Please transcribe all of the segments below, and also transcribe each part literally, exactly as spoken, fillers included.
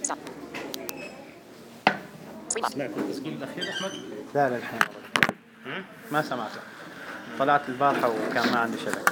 سمعت التسجيل الأخير أحمد؟ لا لا الحين ما سمعته. طلعت البارحة وكان ما عندي شبكة.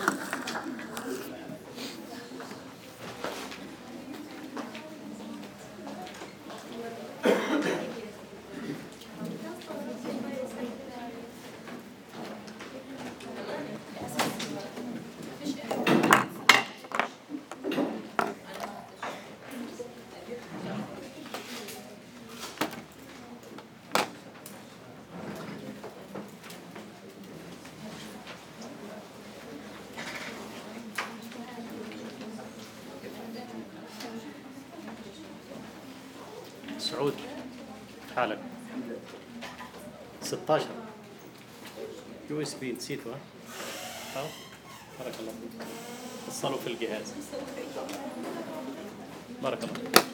سعود حالك ستة عشر يو اس بي نسيته ها؟ بارك الله فيك. وصلوا في الجهاز. بارك الله فيك.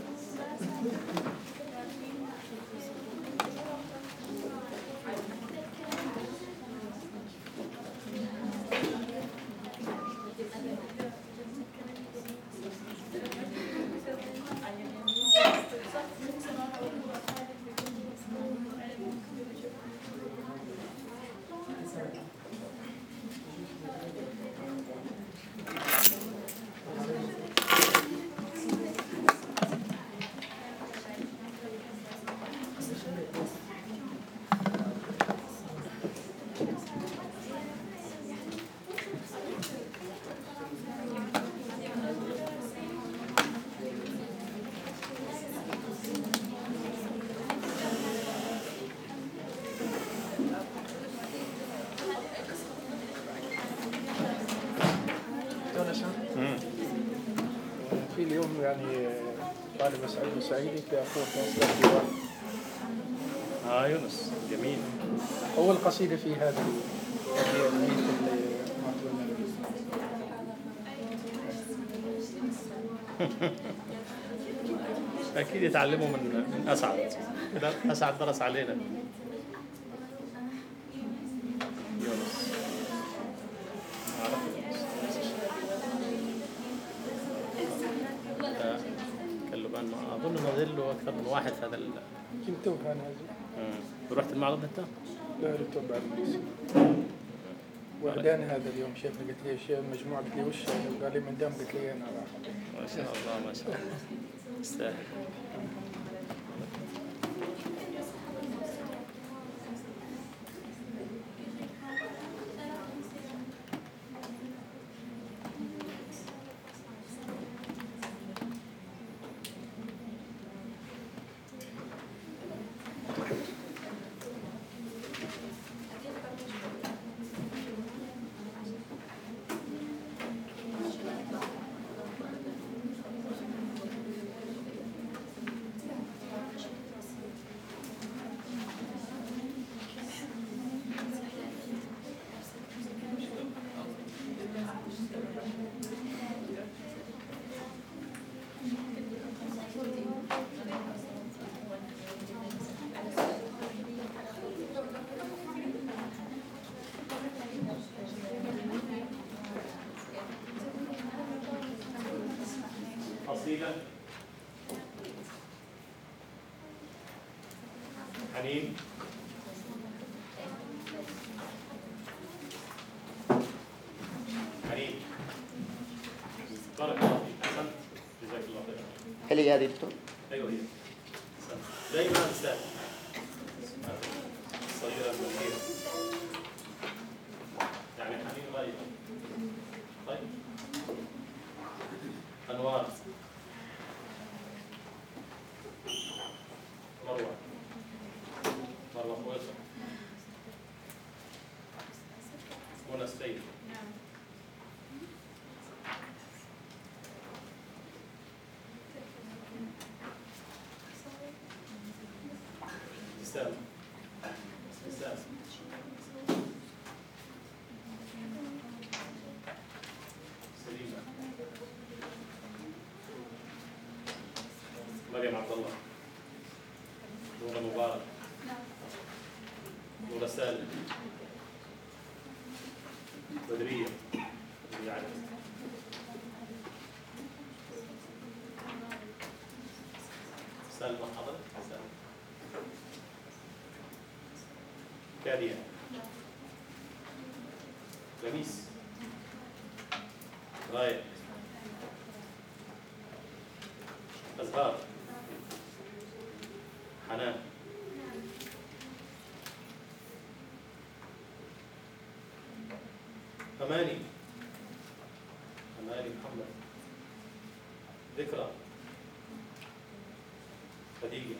في اليوم يعني طالب سعيد السعيدي في أخوه في أصدار ديوان. آه يونس جميل. أول قصيدة في هذا البيت اللي أكيد يتعلموا من من أسعد. أسعد درس علينا. يونس. أعرف يونس. كلبان ما أظن ما له أكثر من واحد هذا ال. كنت توها نازل. رحت المعرض أنت؟ لا رحت بعد البيت. وحداني هذا اليوم شيخ قلت لي شيء مجموعة قلت لي وش قال لي من دام قلت لي أنا راح. ما شاء الله ما شاء الله. يستاهل. قصيدة حنين حنين بارك الله فيك. أحسنت جزاك الله خير. اللي هذه دكتور؟ أيوه هي. دائما أستاذ صغيرة كبيرة يعني حنين غاية. طيب أنوار مروة مروة خويصة منى السيد استاذ استاذ سليمة مريم عبد الله نورة مبارك نورة سالم بدرية سالمة حضرتك سالمة كادية لميس غاية أزهار حنان أماني أماني محمد ذكرى خديجة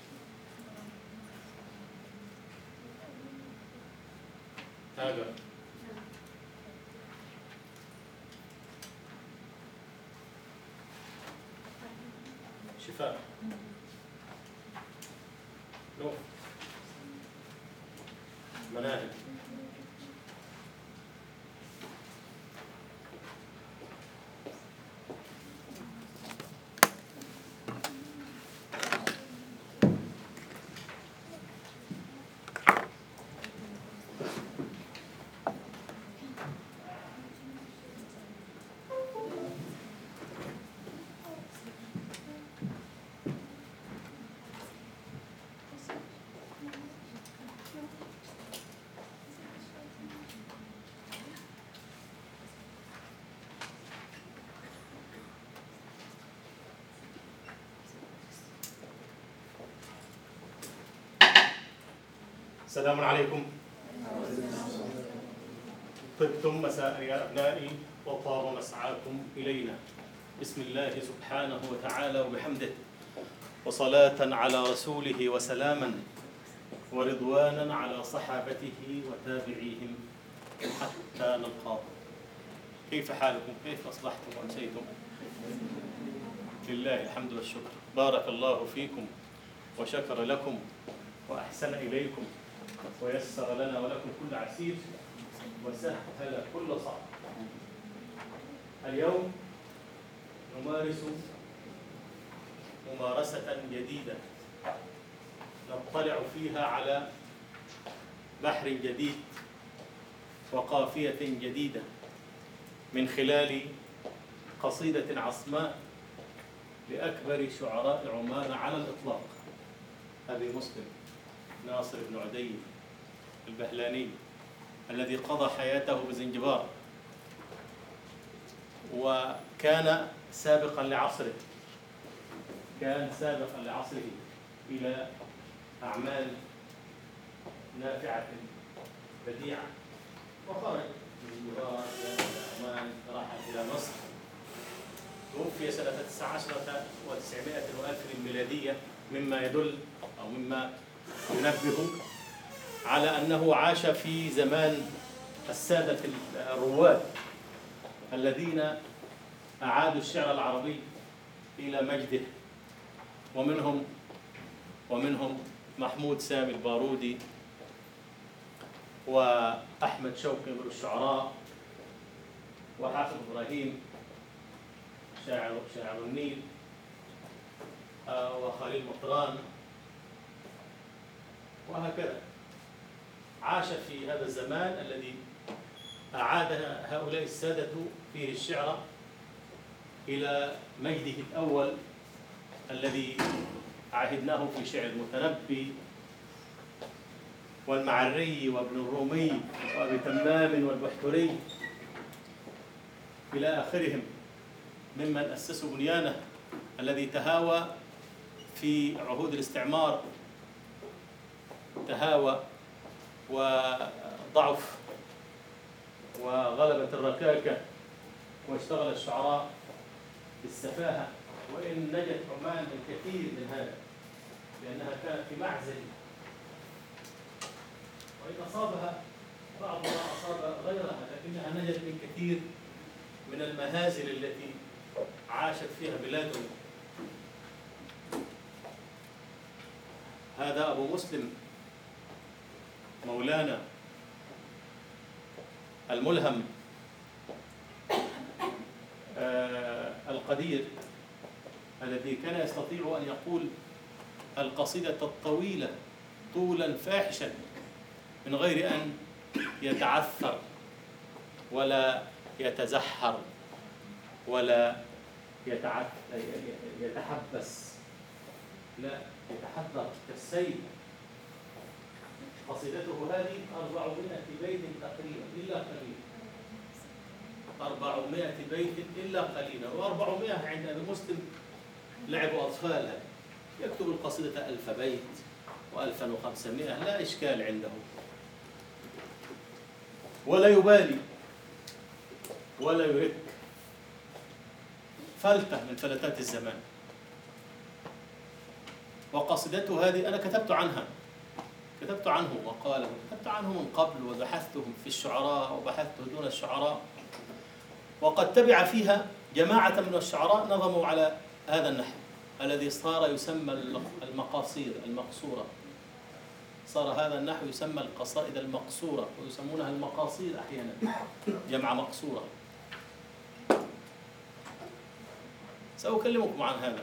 هاجر شفاء نور مناهج السلام عليكم. طبتم مساء يا أبنائي وطاب مسعاكم إلينا. بسم الله سبحانه وتعالى وبحمده، وصلاة على رسوله وسلاما ورضوانا على صحابته وتابعيهم حتى نلقاه. كيف حالكم؟ كيف أصبحتم وأمسيتم؟ لله الحمد والشكر. بارك الله فيكم وشكر لكم وأحسن إليكم ويسر لنا ولكم كل عسير وسهل كل صعب. اليوم نمارس ممارسة جديدة نطلع فيها على بحر جديد وقافية جديدة من خلال قصيدة عصماء لأكبر شعراء عمان على الإطلاق، أبي مسلم ناصر بن عدي البهلاني الذي قضى حياته بزنجبار وكان سابقا لعصره، كان سابقا لعصره إلى أعمال نافعة بديعة، وخرج من زنجبار إلى عمان رحل إلى مصر. توفي سنة تسعة عشر وتسعمائة وألف الميلادية، مما يدل أو مما ينبه على أنه عاش في زمان السادة الرواد الذين أعادوا الشعر العربي إلى مجده، ومنهم ومنهم محمود سامي البارودي وأحمد شوقي من الشعراء وحافظ إبراهيم شاعر شاعر النيل وخليل مطران، وهكذا. عاش في هذا الزمان الذي أعاد هؤلاء السادة فيه الشعر إلى مجده الأول الذي عهدناه في شعر المتنبي والمعري وابن الرومي وأبي تمام والبحتري إلى آخرهم ممن أسسوا بنيانه الذي تهاوى في عهود الاستعمار، تهاوى وضعف وغلبت الركاكة واشتغل الشعراء بالسفاهة، وإن نجت عمان الكثير من هذا لأنها كانت في معزل، وإن أصابها بعض ما أصاب غيرها لكنها نجت من كثير من المهازل التي عاشت فيها بلادهم. هذا أبو مسلم مولانا الملهم آه القدير الذي كان يستطيع أن يقول القصيدة الطويلة طولا فاحشا من غير أن يتعثر ولا يتزحر ولا يتحبس. لا، يتحدث كالسيل. قصيدته هذه أربعمائة بيت تقريبا إلا قليلا، أربعمائة بيت إلا قليلا، وأربعمائة عند أبي مسلم لعب أطفالها، يكتب القصيدة ألف بيت وألفا وخمسمائة، لا إشكال عنده، ولا يبالي ولا يرك. فلتة من فلتات الزمان. وقصيدته هذه أنا كتبت عنها، كتبت عنه وقاله، كتبت عنه من قبل وبحثتهم في الشعراء وبحثت دون الشعراء، وقد تبع فيها جماعة من الشعراء نظموا على هذا النحو الذي صار يسمى المقاصيد المقصورة. صار هذا النحو يسمى القصائد المقصورة، ويسمونها المقاصيد أحيانا جمع مقصورة. سأكلمكم عن هذا،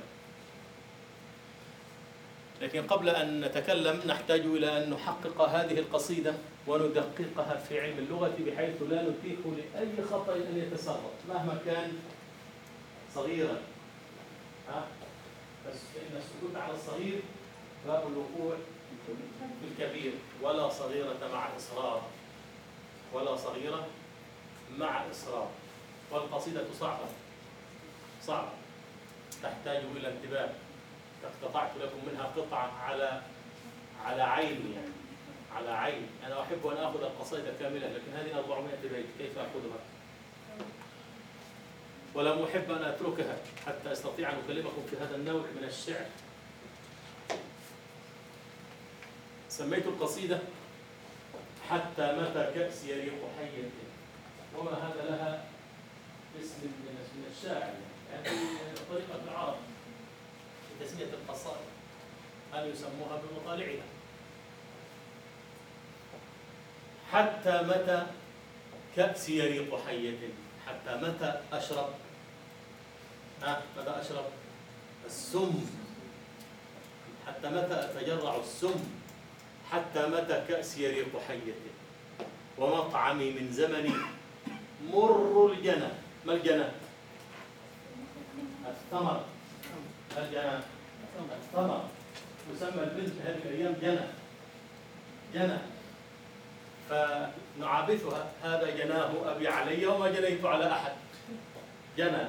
لكن قبل أن نتكلم نحتاج إلى أن نحقق هذه القصيدة وندققها في علم اللغة بحيث لا نتيح لأي خطأ أن يتسرب مهما كان صغيرا. ها؟ بس إن السكوت على الصغير باب الوقوع في الكبير، ولا صغيرة مع إصرار، ولا صغيرة مع إصرار. والقصيدة صعبة صعبة تحتاج إلى انتباه. اقتطعت لكم منها قطعة على على عيني، يعني على عيني. أنا أحب أن آخذ القصيدة كاملة، لكن هذه أربعمائة بيت كيف أخذها؟ ولم أحب أن أتركها حتى أستطيع أن أكلمكم في هذا النوع من الشعر. سميت القصيدة حتى متى كأس يريق حية، وما هذا لها اسم من الشاعر، يعني طريقة العرب في تسمية القصائد هل يسموها بمطالعها. حتى متى كأس يريق حية، حتى متى أشرب ها متى أشرب السم، حتى متى أتجرع السم، حتى متى كأس يريق حية، ومطعمي من زمني مر الجنى. ما الجنى؟ الثمر. الجنى الثمر. تسمى البنت هذه الأيام جنى جنى، فنعابثها هذا جناه أبي علي وما جنيت على أحد. جنى.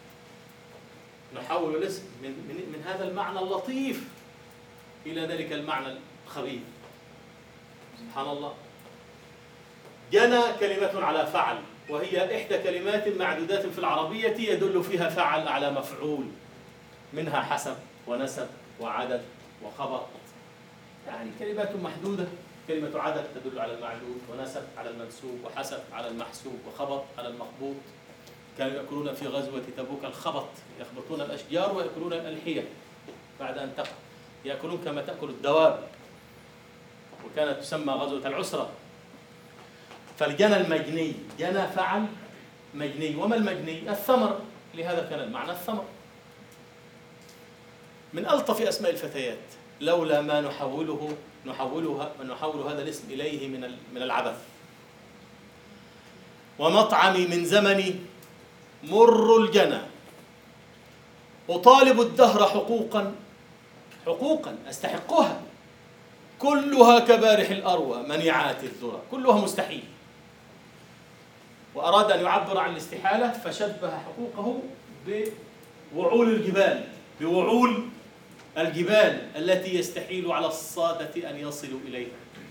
نحول الاسم من, من, من هذا المعنى اللطيف إلى ذلك المعنى الخبيث. سبحان الله. جنى كلمة على فعل، وهي إحدى كلمات معدودات في العربية يدل فيها فعل على مفعول، منها حسب ونسب وعدد وخبر، يعني كلمات محدودة. كلمة عدد تدل على المعدود، ونسب على المنسوب، وحسب على المحسوب، وخبط على المخبوط. كانوا يأكلون في غزوة تبوك الخبط، يخبطون الأشجار ويأكلون الألحية بعد أن تقع، يأكلون كما تأكل الدواب، وكانت تسمى غزوة العسرة. فالجنى المجني، جنى فعل مجني. وما المجني؟ الثمر، لهذا كان المعنى الثمر. من ألطف أسماء الفتيات، لولا ما نحوله نحولها نحول هذا الاسم إليه من من العبث. ومطعمي من زمني مر الجنى، أطالب الدهر حقوقا حقوقا أستحقها، كلها كبارح الأروى منيعات الذرى، كلها مستحيل. وأراد أن يعبر عن الاستحالة فشبه حقوقه بوعول الجبال، بوعول الجبال التي يستحيل على الصادة أن يصلوا إليها.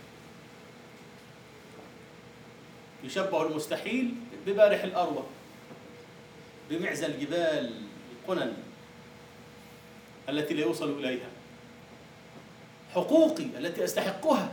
يشبه المستحيل ببارح الأروى، بمعزى الجبال القنن التي لا يوصل إليها. حقوقي التي أستحقها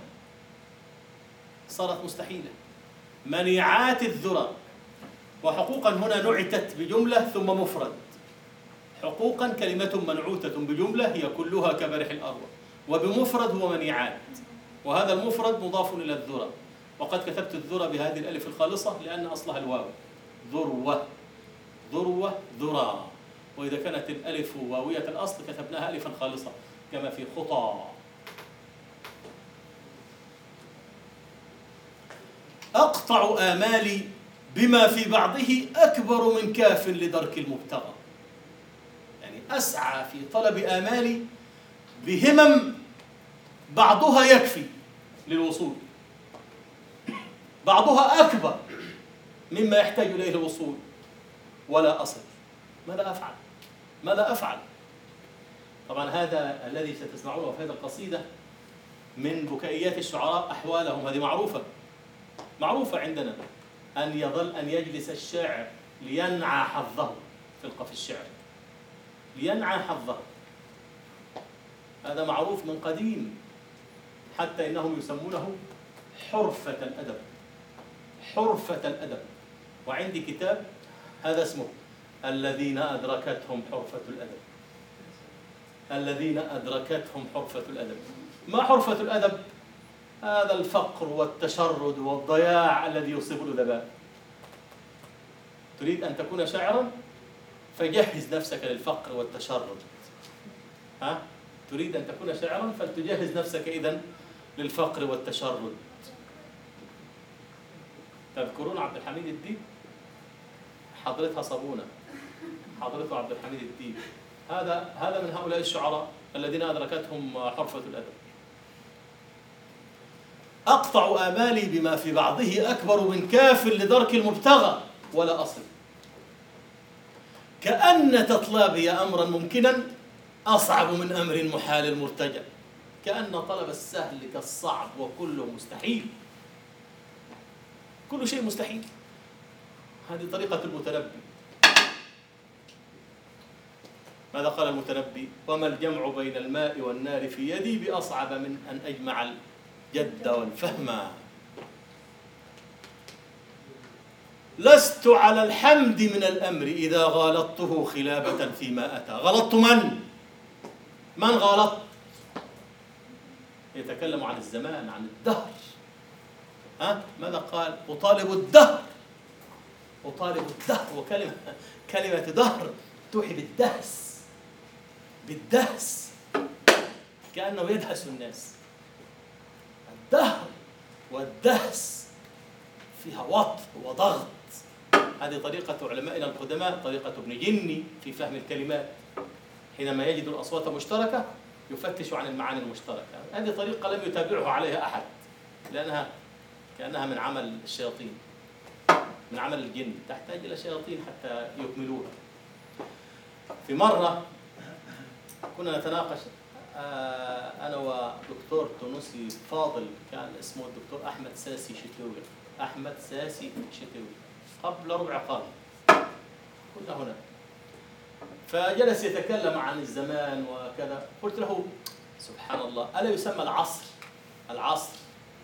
صارت مستحيلة، منيعات الذرى. وحقوقا هنا نعتت بجملة ثم مفرد. حقوقا كلمة منعوتة بجملة هي كلها كبارح الأروى، وبمفرد هو منيعات، وهذا المفرد مضاف إلى الذرى. وقد كتبت الذرى بهذه الألف الخالصة لأن أصلها الواو، ذروة ذروة ذرى. وإذا كانت الألف واوية الأصل كتبناها ألفا خالصة كما في خطى. أقطع آمالي بما في بعضه أكبر من كاف لدرك المبتغى، يعني أسعى في طلب آمالي بهمم بعضها يكفي للوصول، بعضها أكبر مما يحتاج إليه الوصول، ولا أصل. ماذا أفعل؟ ماذا أفعل؟ طبعا هذا الذي ستسمعونه في هذه القصيدة من بكائيات الشعراء أحوالهم، هذه معروفة معروفة عندنا، أن يظل أن يجلس الشاعر لينعى حظه في القف الشعر، لينعى حظه. هذا معروف من قديم، حتى إنهم يسمونه حرفة الأدب، حرفة الأدب. وعندي كتاب هذا اسمه الذين أدركتهم حرفة الأدب، الذين أدركتهم حرفة الأدب. ما حرفة الأدب؟ هذا الفقر والتشرد والضياع الذي يصيب الأدباء. تريد أن تكون شاعرا؟ فجهز نفسك للفقر والتشرد. ها؟ تريد أن تكون شاعرا فلتجهز نفسك إذن للفقر والتشرد. تذكرون عبد الحميد الديب؟ حضرتها صابونة، حضرته عبد الحميد الديب. هذا هذا من هؤلاء الشعراء الذين أدركتهم حرفة الأدب. أقطع آمالي بما في بعضه أكبر من كاف لدرك المبتغى ولا أصل. كأن تطلبي أمرا ممكنا أصعب من أمر محال المرتجى. كأن طلب السهل كالصعب وكله مستحيل، كل شيء مستحيل. هذه طريقة المتنبي. ماذا قال المتنبي؟ وما الجمع بين الماء والنار في يدي بأصعب من أن أجمع الجد والفهم. لست على الحمد من الأمر إذا غالطته خلابة فيما أتى. غلطت من؟ من غلط؟ يتكلم عن الزمان، عن الدهر. ها؟ ماذا قال؟ أطالب الدهر، أطالب الدهر. وكلمة كلمة دهر توحي بالدهس، بالدهس، كأنه يدهس الناس. الدهر والدهس فيها وطء وضغط. هذه طريقة علمائنا القدماء، طريقة ابن جني في فهم الكلمات. حينما يجد الأصوات مشتركة يفتش عن المعاني المشتركة. هذه طريقة لم يتابعه عليها أحد، لأنها كأنها من عمل الشياطين، من عمل الجن، تحتاج إلى شياطين حتى يكملوها. في مرة كنا نتناقش أنا ودكتور تونسي فاضل، كان اسمه الدكتور أحمد ساسي شتوي، أحمد ساسي شتوي، قبل ربع قرن كنا هنا. فجلس يتكلم عن الزمان وكذا. قلت له سبحان الله، ألا يسمى العصر العصر؟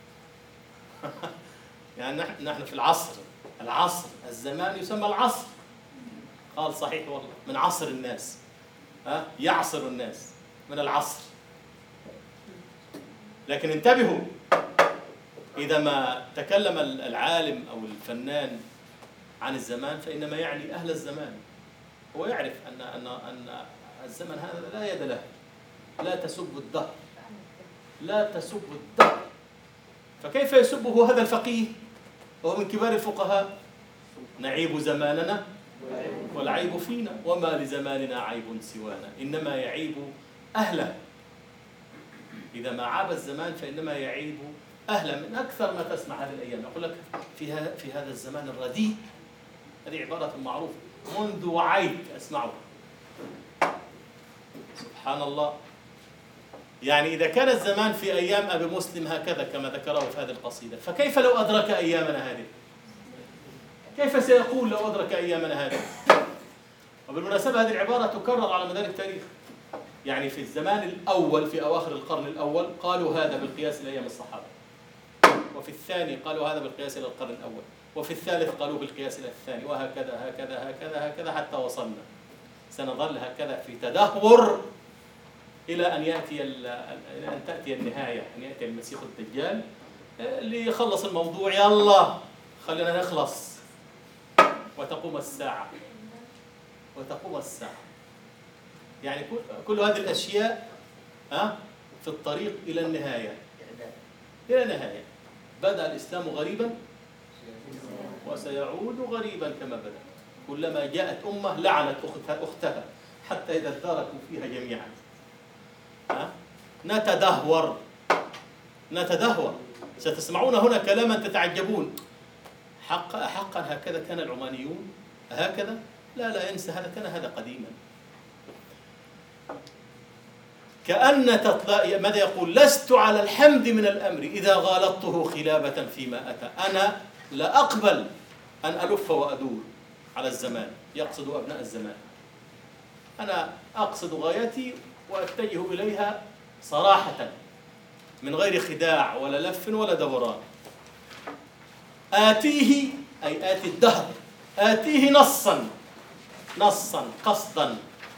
يعني نحن في العصر، العصر الزمان يسمى العصر. قال صحيح والله، من عصر الناس، ها يعصر الناس من العصر. لكن انتبهوا، إذا ما تكلم العالم أو الفنان عن الزمان فإنما يعني أهل الزمان. هو يعرف أن أن أن الزمن هذا لا يد له، لا تسب الدهر، لا تسب الدهر. فكيف يسبه هذا الفقيه وهو من كبار الفقهاء؟ نعيب زماننا والعيب فينا، وما لزماننا عيب سوانا، إنما يعيب أهله. إذا ما عاب الزمان فإنما يعيب أهله. من أكثر ما تسمع هذه الأيام يقول لك في في هذا الزمان الرديء. هذه عبارة معروفة منذ وعيت أسمعها. سبحان الله. يعني إذا كان الزمان في أيام أبي مسلم هكذا كما ذكره في هذه القصيدة، فكيف لو أدرك أيامنا هذه؟ كيف سيقول لو أدرك أيامنا هذه؟ وبالمناسبة هذه العبارة تكرر على مدار التاريخ. يعني في الزمان الأول في أواخر القرن الأول قالوا هذا بالقياس لأيام الصحابة، وفي الثاني قالوا هذا بالقياس إلى القرن الأول، وفي الثالث قالوا بالقياس إلى الثاني، وهكذا هكذا هكذا هكذا حتى وصلنا. سنظل هكذا في تدهور إلى أن يأتي إلى أن تأتي النهاية، أن يأتي المسيح الدجال اللي يخلص الموضوع. يلا خلينا نخلص وتقوم الساعة، وتقوم الساعة. يعني كل هذه الأشياء ها في الطريق إلى النهاية، إلى النهاية. بدأ الإسلام غريبا وسيعود غريبا كما بدأ. كلما جاءت أمة لعنت أختها, أختها حتى إذا اداركوا فيها جميعا. ها؟ نتدهور نتدهور ستسمعون هنا كلاما تتعجبون. حق حقا هكذا كان العمانيون؟ هكذا؟ لا لا انسى، هذا كان هذا قديما. كأن تطلع ماذا يقول؟ لست على الحمد من الأمر إذا غالطته خلابة فيما أتى. أنا لا أقبل أن ألف وأدور على الزمان، يقصد أبناء الزمان. أنا أقصد غايتي وأتجه إليها صراحة من غير خداع ولا لف ولا دوران. آتيه أي آتي الدهر، آتيه نصا نصا قصدا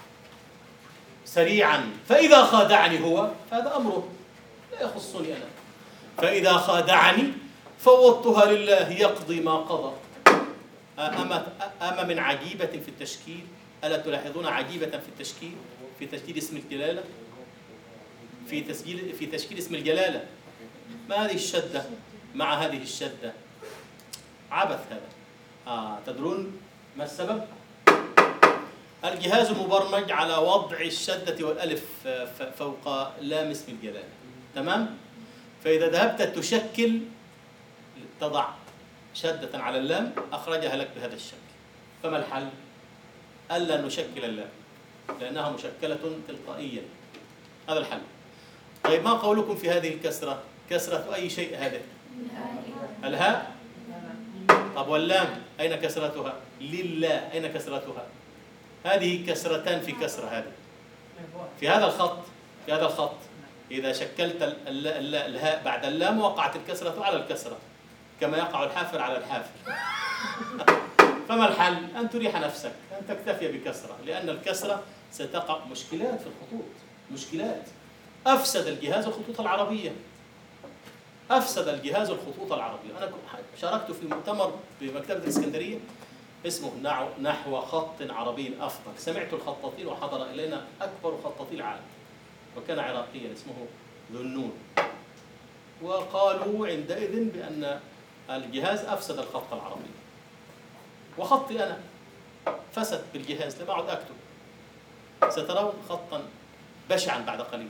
سريعا، فإذا خادعني هو هذا أمره لا يخصني أنا، فإذا خادعني فوضتها لله يقضي ما قضى. أما أما من عجيبة في التشكيل، ألا تلاحظون عجيبة في التشكيل؟ في تشكيل اسم الجلالة، في تسجيل في تشكيل اسم الجلالة، ما هذه الشدة مع هذه الشدة؟ عبث هذا. آه تدرون ما السبب؟ الجهاز مبرمج على وضع الشدة والألف فوق لام اسم الجلالة، تمام؟ فإذا ذهبت تشكل تضع شدة على اللام أخرجها لك بهذا الشكل. فما الحل؟ ألا نشكل اللام لأنها مشكلة تلقائيا، هذا الحل. طيب ما قولكم في هذه الكسرة؟ كسرة أي شيء هذه؟ الهاء. طب واللام أين كسرتها؟ لله أين كسرتها؟ هذه كسرتان في كسرة، هذه في هذا الخط، في هذا الخط إذا شكلت الهاء بعد اللام وقعت الكسرة على الكسرة كما يقع الحافر على الحافر. فما الحل؟ أن تريح نفسك، أن تكتفي بكسرة، لأن الكسرة ستقع مشكلات في الخطوط، مشكلات. أفسد الجهاز الخطوط العربية، أفسد الجهاز الخطوط العربية. أنا شاركت في مؤتمر بمكتبة الإسكندرية اسمه نحو خط عربي أفضل. سمعت الخطاطين وحضر إلينا أكبر خطاطي العالم وكان عراقيا اسمه ذنون، وقالوا عندئذ بأن الجهاز أفسد الخط العربي، وخطي أنا فسد بالجهاز، لم أعد أكتب. سترون خطا بشعا بعد قليل.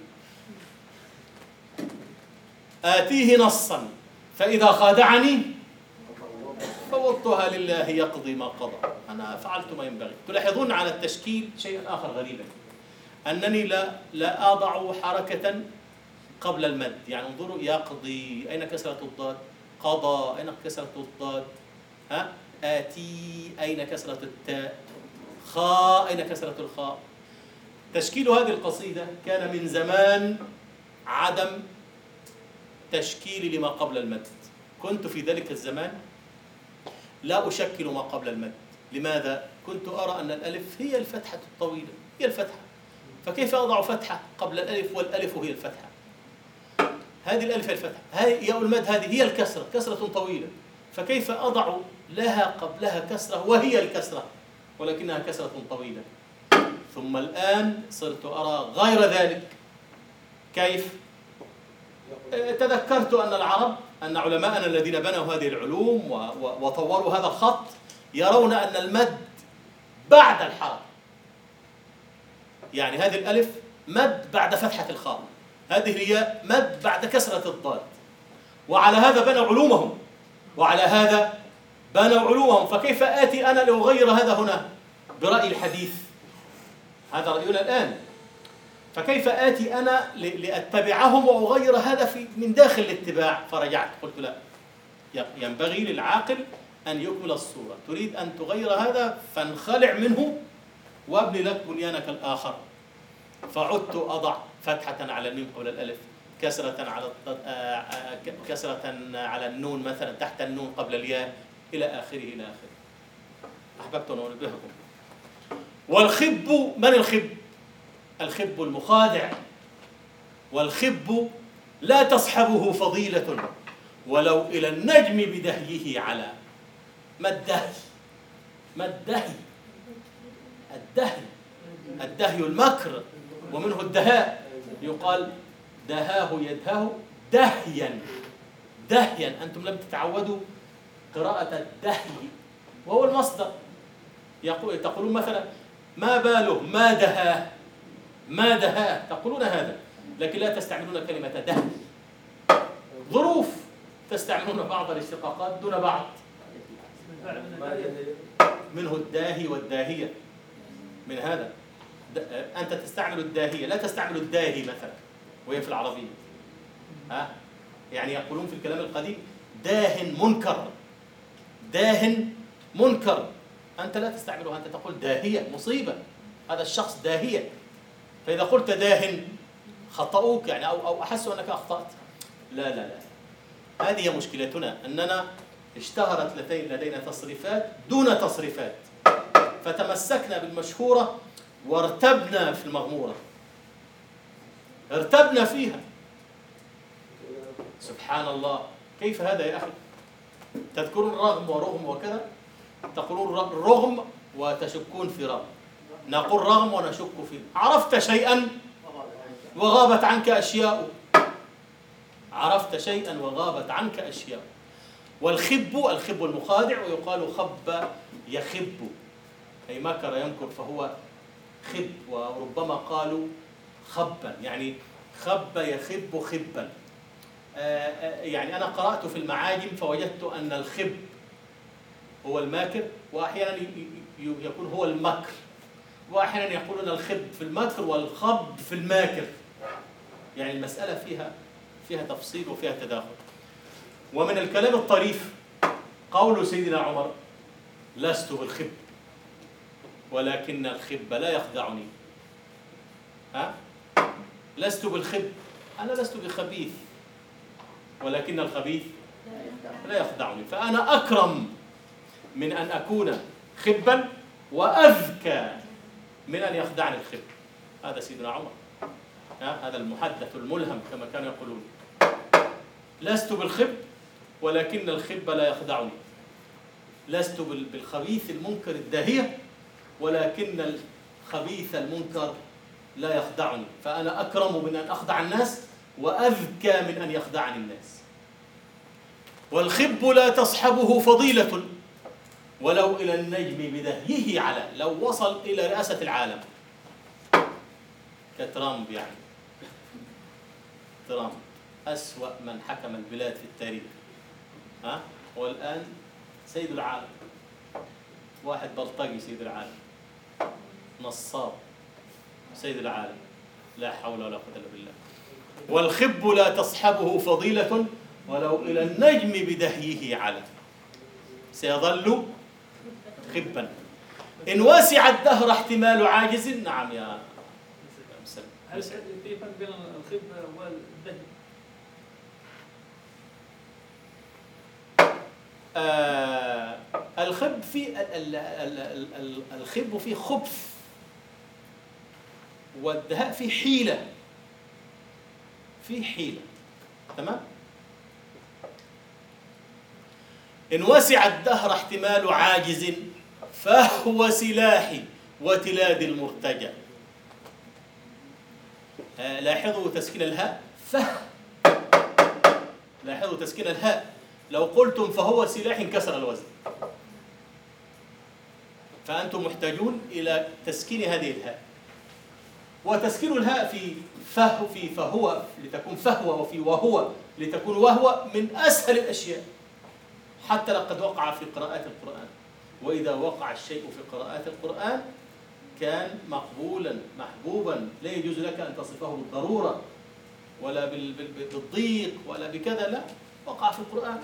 آتيه نصا فإذا خادعني فوضتها لله يقضي ما قضى. أنا فعلت ما ينبغي. تلاحظون على التشكيل شيئا آخر غريبا، أنني لا لا أضع حركة قبل المد. يعني انظروا، يقضي أين كسرة الضاد؟ قضى أين كسرة الضاد؟ ها؟ آتي أين كسرة التاء؟ خاء أين كسرة الخاء؟ تشكيل هذه القصيدة كان من زمان عدم تشكيل لما قبل المد. كنت في ذلك الزمان لا أشكل ما قبل المد. لماذا؟ كنت أرى أن الألف هي الفتحة الطويلة، هي الفتحة، فكيف أضع فتحة قبل الألف والألف هي الفتحة؟ هذه الألف هي الفتحة، هذه ياء المد هذه هي الكسرة، كسرة طويلة، فكيف أضع لها قبلها كسرة وهي الكسرة ولكنها كسرة طويلة؟ ثم الآن صرت أرى غير ذلك. كيف؟ تذكرت أن العرب، أن علماءنا الذين بنوا هذه العلوم وطوروا هذا الخط يرون أن المد بعد الحرف، يعني هذه الألف مد بعد فتحة الخاء، هذه الياء مد بعد كسرة الضاد، وعلى هذا بنوا علومهم، وعلى هذا بنوا علومهم. فكيف آتي أنا لأغير هذا هنا برأي الحديث؟ هذا رأينا الآن. فكيف آتي أنا لأتبعهم وأغير هذا في من داخل الاتباع؟ فرجعت قلت لا، ينبغي للعاقل أن يكمل الصورة. تريد أن تغير هذا فانخلع منه وابني لك بنيانك الآخر. فعدت أضع فتحة على الميم قبل الألف، كسرة على كسرة على النون مثلا تحت النون قبل الياء، إلى آخره إلى آخره. أحببت أن أنبهكم. والخب، من الخب؟ الخب المخادع، والخب لا تصحبه فضيلة ولو إلى النجم بدهيه على. ما الدهي؟ ما الدهي؟ الدهي الدهي المكر، ومنه الدهاء. يقال دهاه يدهاه دهيا، دهيا. أنتم لم تتعودوا قراءة الدهي وهو المصدر. يقول تقولون مثلا ما باله ما دهاه، ما دهاه، تقولون هذا. لكن لا تستعملون كلمة دهل. ظروف تستعملون بعض الاشتقاقات دون بعض، منه الداهي والداهية. من هذا أنت تستعمل الداهية، لا تستعمل الداهي مثلا وهي في العربية. ها؟ يعني يقولون في الكلام القديم داهن منكر، داهن منكر، أنت لا تستعملها، أنت تقول داهية، مصيبة، هذا الشخص داهية. فإذا قلت داهن خطأوك يعني أو أو أحسوا أنك أخطأت. لا لا لا، هذه هي مشكلتنا، أننا اشتهرت لدينا تصريفات دون تصريفات، فتمسكنا بالمشهورة وارتبنا في المغمورة، ارتبنا فيها. سبحان الله، كيف هذا يا أخي؟ تذكرون رغم ورغم وكذا، تقولون رغم وتشكون في رغم، نقول رغم ونشك فيه. عرفت شيئا وغابت عنك أشياء، عرفت شيئا وغابت عنك أشياء. والخب، الخب المخادع، ويقال خب يخب، أي مكر يمكر فهو خب، وربما قالوا خبا، يعني خب يخب خبا. يعني أنا قرأت في المعاجم فوجدت أن الخب هو الماكر، وأحيانا يكون هو المكر، وأحيانا يقولون الخب في المكر والخب في الماكر. يعني المسألة فيها فيها تفصيل وفيها تداخل. ومن الكلام الطريف قول سيدنا عمر: لست بالخب ولكن الخب لا يخدعني. ها؟ لست بالخب، أنا لست بخبيث، ولكن الخبيث لا يخدعني. فأنا أكرم من أن أكون خبا، وأذكى من أن يخدعني الخب. هذا سيدنا عمر، هذا المحدث الملهم كما كانوا يقولون. لست بالخب ولكن الخب لا يخدعني. لست بالخبيث المنكر الداهية، ولكن الخبيث المنكر لا يخدعني. فأنا أكرم من أن أخدع الناس، وأذكى من أن يخدعني الناس. والخب لا تصحبه فضيلة ولو إلى النجم بدهيه على. لو وصل إلى رئاسة العالم كترامب، يعني ترامب أسوأ من حكم البلاد في التاريخ، ها؟ والآن سيد العالم، واحد بلطجي سيد العالم، نصاب سيد العالم، لا حول ولا قوة إلا بالله. والخب لا تصحبه فضيلة ولو إلى النجم بدهيه على. سيظل خبا إن وسع الدهر احتمال عاجز. نعم يا مسلم. هل في فرق بين الخب والدهي؟ آه الخب في ال ال ال الخب في خبث، والدهاء في حيلة، في حيلة. تمام. إن وسع الدهر احتمال عاجز فهو سلاحي وتلاد المرتجى. آه لاحظوا تسكين الهاء، فه، لاحظوا تسكين الهاء. لو قلتم فهو سلاح انكسر الوزن، فأنتم محتاجون إلى تسكين هذه الهاء. وتسكين الهاء في فه في فهو لتكون فهو، وفي وهو لتكون وهو، من أسهل الأشياء، حتى لقد وقع في قراءات القرآن. وإذا وقع الشيء في قراءات القرآن كان مقبولا محبوبا، لا يجوز لك أن تصفه بالضرورة ولا بالضيق ولا بكذا، لا، وقع في القرآن.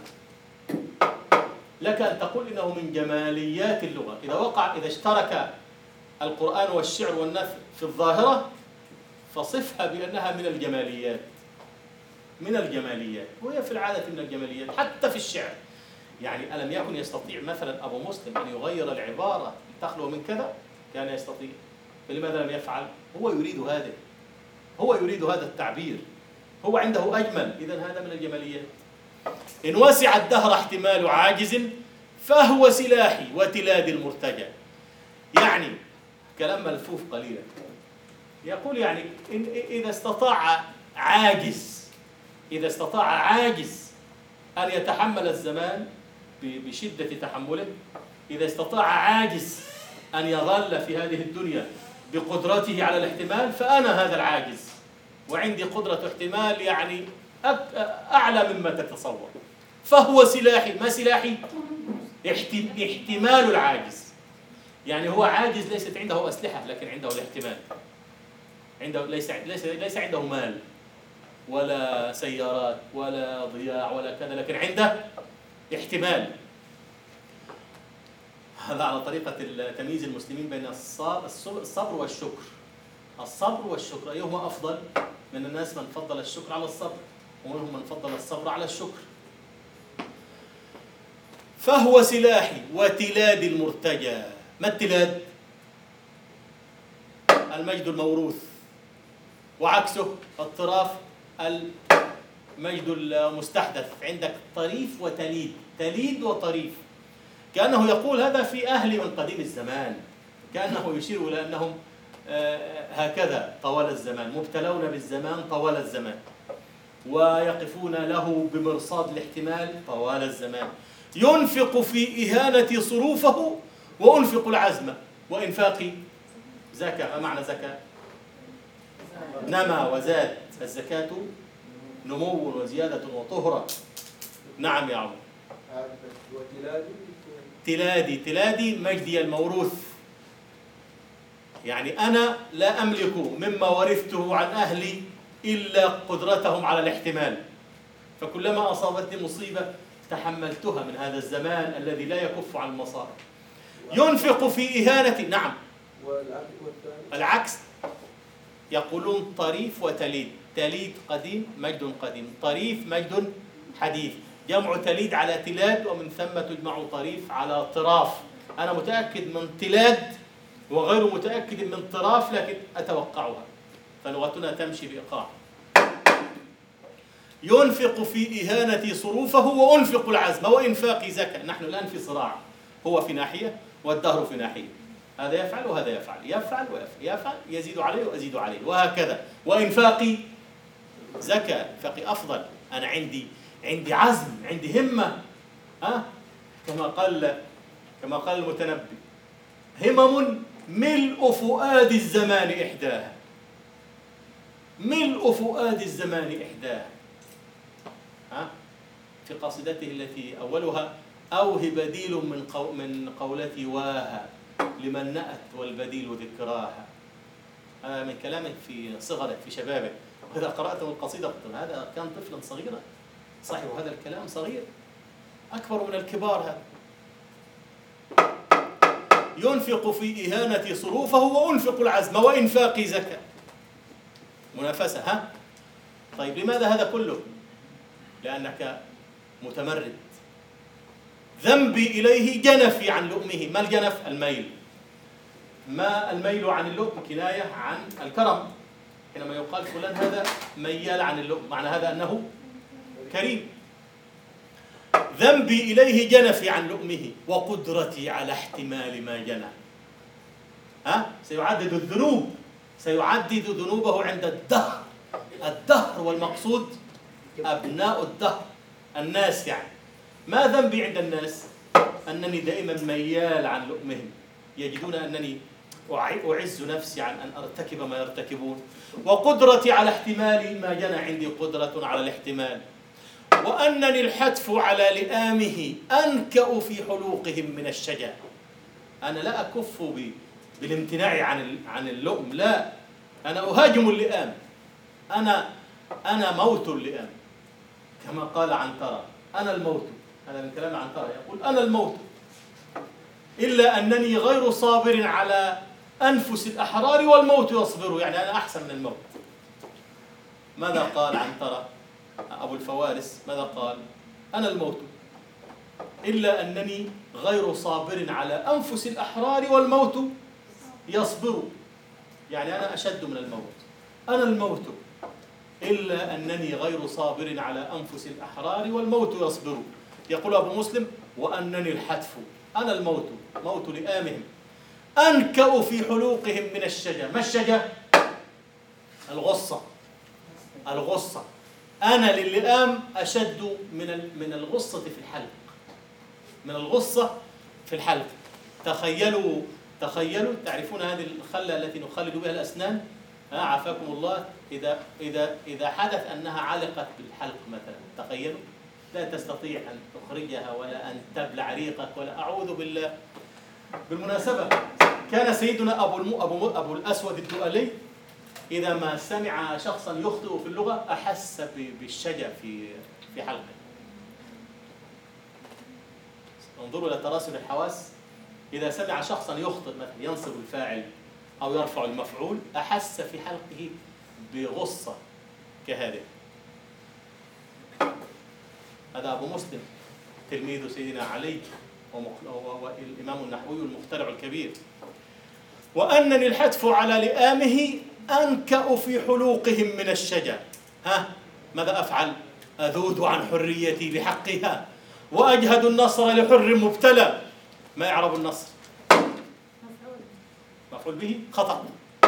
لك أن تقول إنه من جماليات اللغة. إذا وقع، إذا اشترك القرآن والشعر والنثر في الظاهرة فصفها بأنها من الجماليات، من الجماليات، وهي في العادة من الجماليات حتى في الشعر. يعني ألم يكن يستطيع مثلا أبو مسلم أن يغير العبارة لتخلو من كذا؟ كان يستطيع، فلماذا لم يفعل؟ هو يريد هذا، هو يريد هذا التعبير، هو عنده أجمل. إذن هذا من الجماليات. إن وسع الدهر احتمال عاجز فهو سلاحي وتلاد المرتجى. يعني كلام ملفوف قليلا، يقول يعني إن إذا استطاع عاجز، إذا استطاع عاجز أن يتحمل الزمان بشدة تحمله، إذا استطاع عاجز أن يظل في هذه الدنيا بقدرته على الاحتمال، فأنا هذا العاجز. وعندي قدرة احتمال يعني أعلى مما تتصور. فهو سلاحي. ما سلاحي؟ احتمال العاجز. يعني هو عاجز، ليست عنده أسلحة لكن عنده الاحتمال. عنده ليس ليس ليس عنده مال ولا سيارات ولا ضياع ولا كذا، لكن عنده احتمال. هذا على طريقة تمييز المسلمين بين الصبر والشكر. الصبر والشكر، أيهما أفضل؟ من الناس من فضل الشكر على الصبر، ومنهم من فضل الصبر على الشكر. فهو سلاحي وتلاد المرتجى. ما التلاد؟ المجد الموروث، وعكسه الطراف المجد المستحدث. عندك طريف وتليد، تليد وطريف. كأنه يقول هذا في أهلي من قديم الزمان، كأنه يشير إلى أنهم هكذا طوال الزمان، مبتلون بالزمان طوال الزمان، ويقفون له بمرصاد الاحتمال طوال الزمان. ينفق في إهانة صروفه وأنفق العزم وإنفاقي زكاة. ما معنى زكاة؟ نما وزاد. الزكاة نمو وزيادة وطهرة. نعم يا عمر. تلادي، تلادي مجدي الموروث. يعني أنا لا أملك مما ورثته عن أهلي إلا قدرتهم على الاحتمال، فكلما أصابتني مصيبة تحملتها من هذا الزمان الذي لا يكف عن المصائب. ينفق في إهانة. نعم. العكس، يقولون طريف وتليد. تليد قديم مجد قديم، طريف مجد حديث. جمع تليد على تلاد، ومن ثم تجمع طريف على طراف. أنا متأكد من تلاد وغير متأكد من طراف، لكن أتوقعها، فلغتنا تمشي بإيقاع. ينفق في إهانة صروفه وأنفق العزم وإنفاقي زكاة. نحن الآن في صراع، هو في ناحية والدهر في ناحية. هذا يفعل وهذا يفعل، يفعل ويفعل، يفعل يزيد عليه وأزيد عليه، وهكذا. وإنفاقي زكاة، إنفاقي أفضل. أنا عندي عندي عزم، عندي همة. ها؟ كما قال كما قال المتنبي: همم ملء فؤاد الزمان إحداها. ملء فؤاد الزمان إحداها. ها؟ في قصيدته التي أولها: أوه بديل من قو من قولتي واها لمن نأت والبديل ذكراها. هذا من كلامه في صغره في شبابه، وإذا قرأته القصيدة قلت هذا كان طفلا صغيرا، صحيح هذا الكلام صغير أكبر من الكبار. هذا ينفق في إهانة صروفه وأنفق العزم وإنفاقي زكاة. منافسة. ها؟ طيب لماذا هذا كله؟ لأنك متمرد. ذنبي إليه جنفي عن لؤمه. ما الجنف؟ الميل. ما الميل عن اللؤم؟ كناية عن الكرم. حينما يقال فلان هذا ميال عن اللؤم، معنى هذا أنه كريم. ذنبي إليه جنفي عن لؤمه وقدرتي على احتمال ما جنى. ها؟ سيعدد الذنوب، سيعدد ذنوبه عند الدهر. الدهر والمقصود أبناء الدهر، الناس. يعني ما ذنبي عند الناس؟ أنني دائما ميال عن لؤمهم، يجدون أنني أعز نفسي عن أن أرتكب ما يرتكبون. وقدرتي على احتمال ما جنى، عندي قدرة على الاحتمال. وأنني الحتف على لئامه أنكأ في حلوقهم من الشجا. أنا لا أكف بالامتناع عن عن اللؤم، لا، أنا أهاجم اللئام. أنا أنا موت اللئام، كما قال عنترة: أنا الموت. هذا من كلام عنترة، يقول: أنا الموت، إلا أنني غير صابر على أنفس الأحرار والموت يصبر. يعني أنا أحسن من الموت. ماذا قال عنترة أبو الفوارس؟ ماذا قال؟ أنا الموت، إلا أنني غير صابر على أنفس الأحرار والموت يصبر. يعني أنا أشد من الموت. أنا الموت، إلا أنني غير صابر على أنفس الأحرار والموت يصبر. يقول أبو مسلم: وأنني الحتف، أنا الموت، موت لئامهم، أنكأ في حلوقهم من الشجا. ما الشجا؟ الغصة. الغصة. أنا للئام أشد من من الغصة في الحلق، من الغصة في الحلق. تخيلوا تخيلوا تعرفون هذه الخلة التي نخلد بها الأسنان؟ ها، عافاكم الله. إذا إذا إذا حدث أنها علقت بالحلق مثلا، تخيلوا، لا تستطيع أن تخرجها ولا أن تبلع ريقك ولا، أعوذ بالله. بالمناسبة كان سيدنا أبو الم... أبو أبو الأسود الدؤلي إذا ما سمع شخصا يخطئ في اللغة أحس ب... بالشجا في في حلقه. انظروا إلى تراسل الحواس. إذا سمع شخصا يخطئ مثلا ينصب الفاعل أو يرفع المفعول أحس في حلقه بغصة كهذه. هذا أبو مسلم تلميذ سيدنا علي والإمام النحوي المخترع الكبير. وأنني الحتف على لئامه أنكأ في حلوقهم من الشجا. ها ماذا أفعل؟ أذود عن حريتي بحقها وأجهد النصر لحر مبتلى. ما يعرب النصر؟ مفعول به خطأ.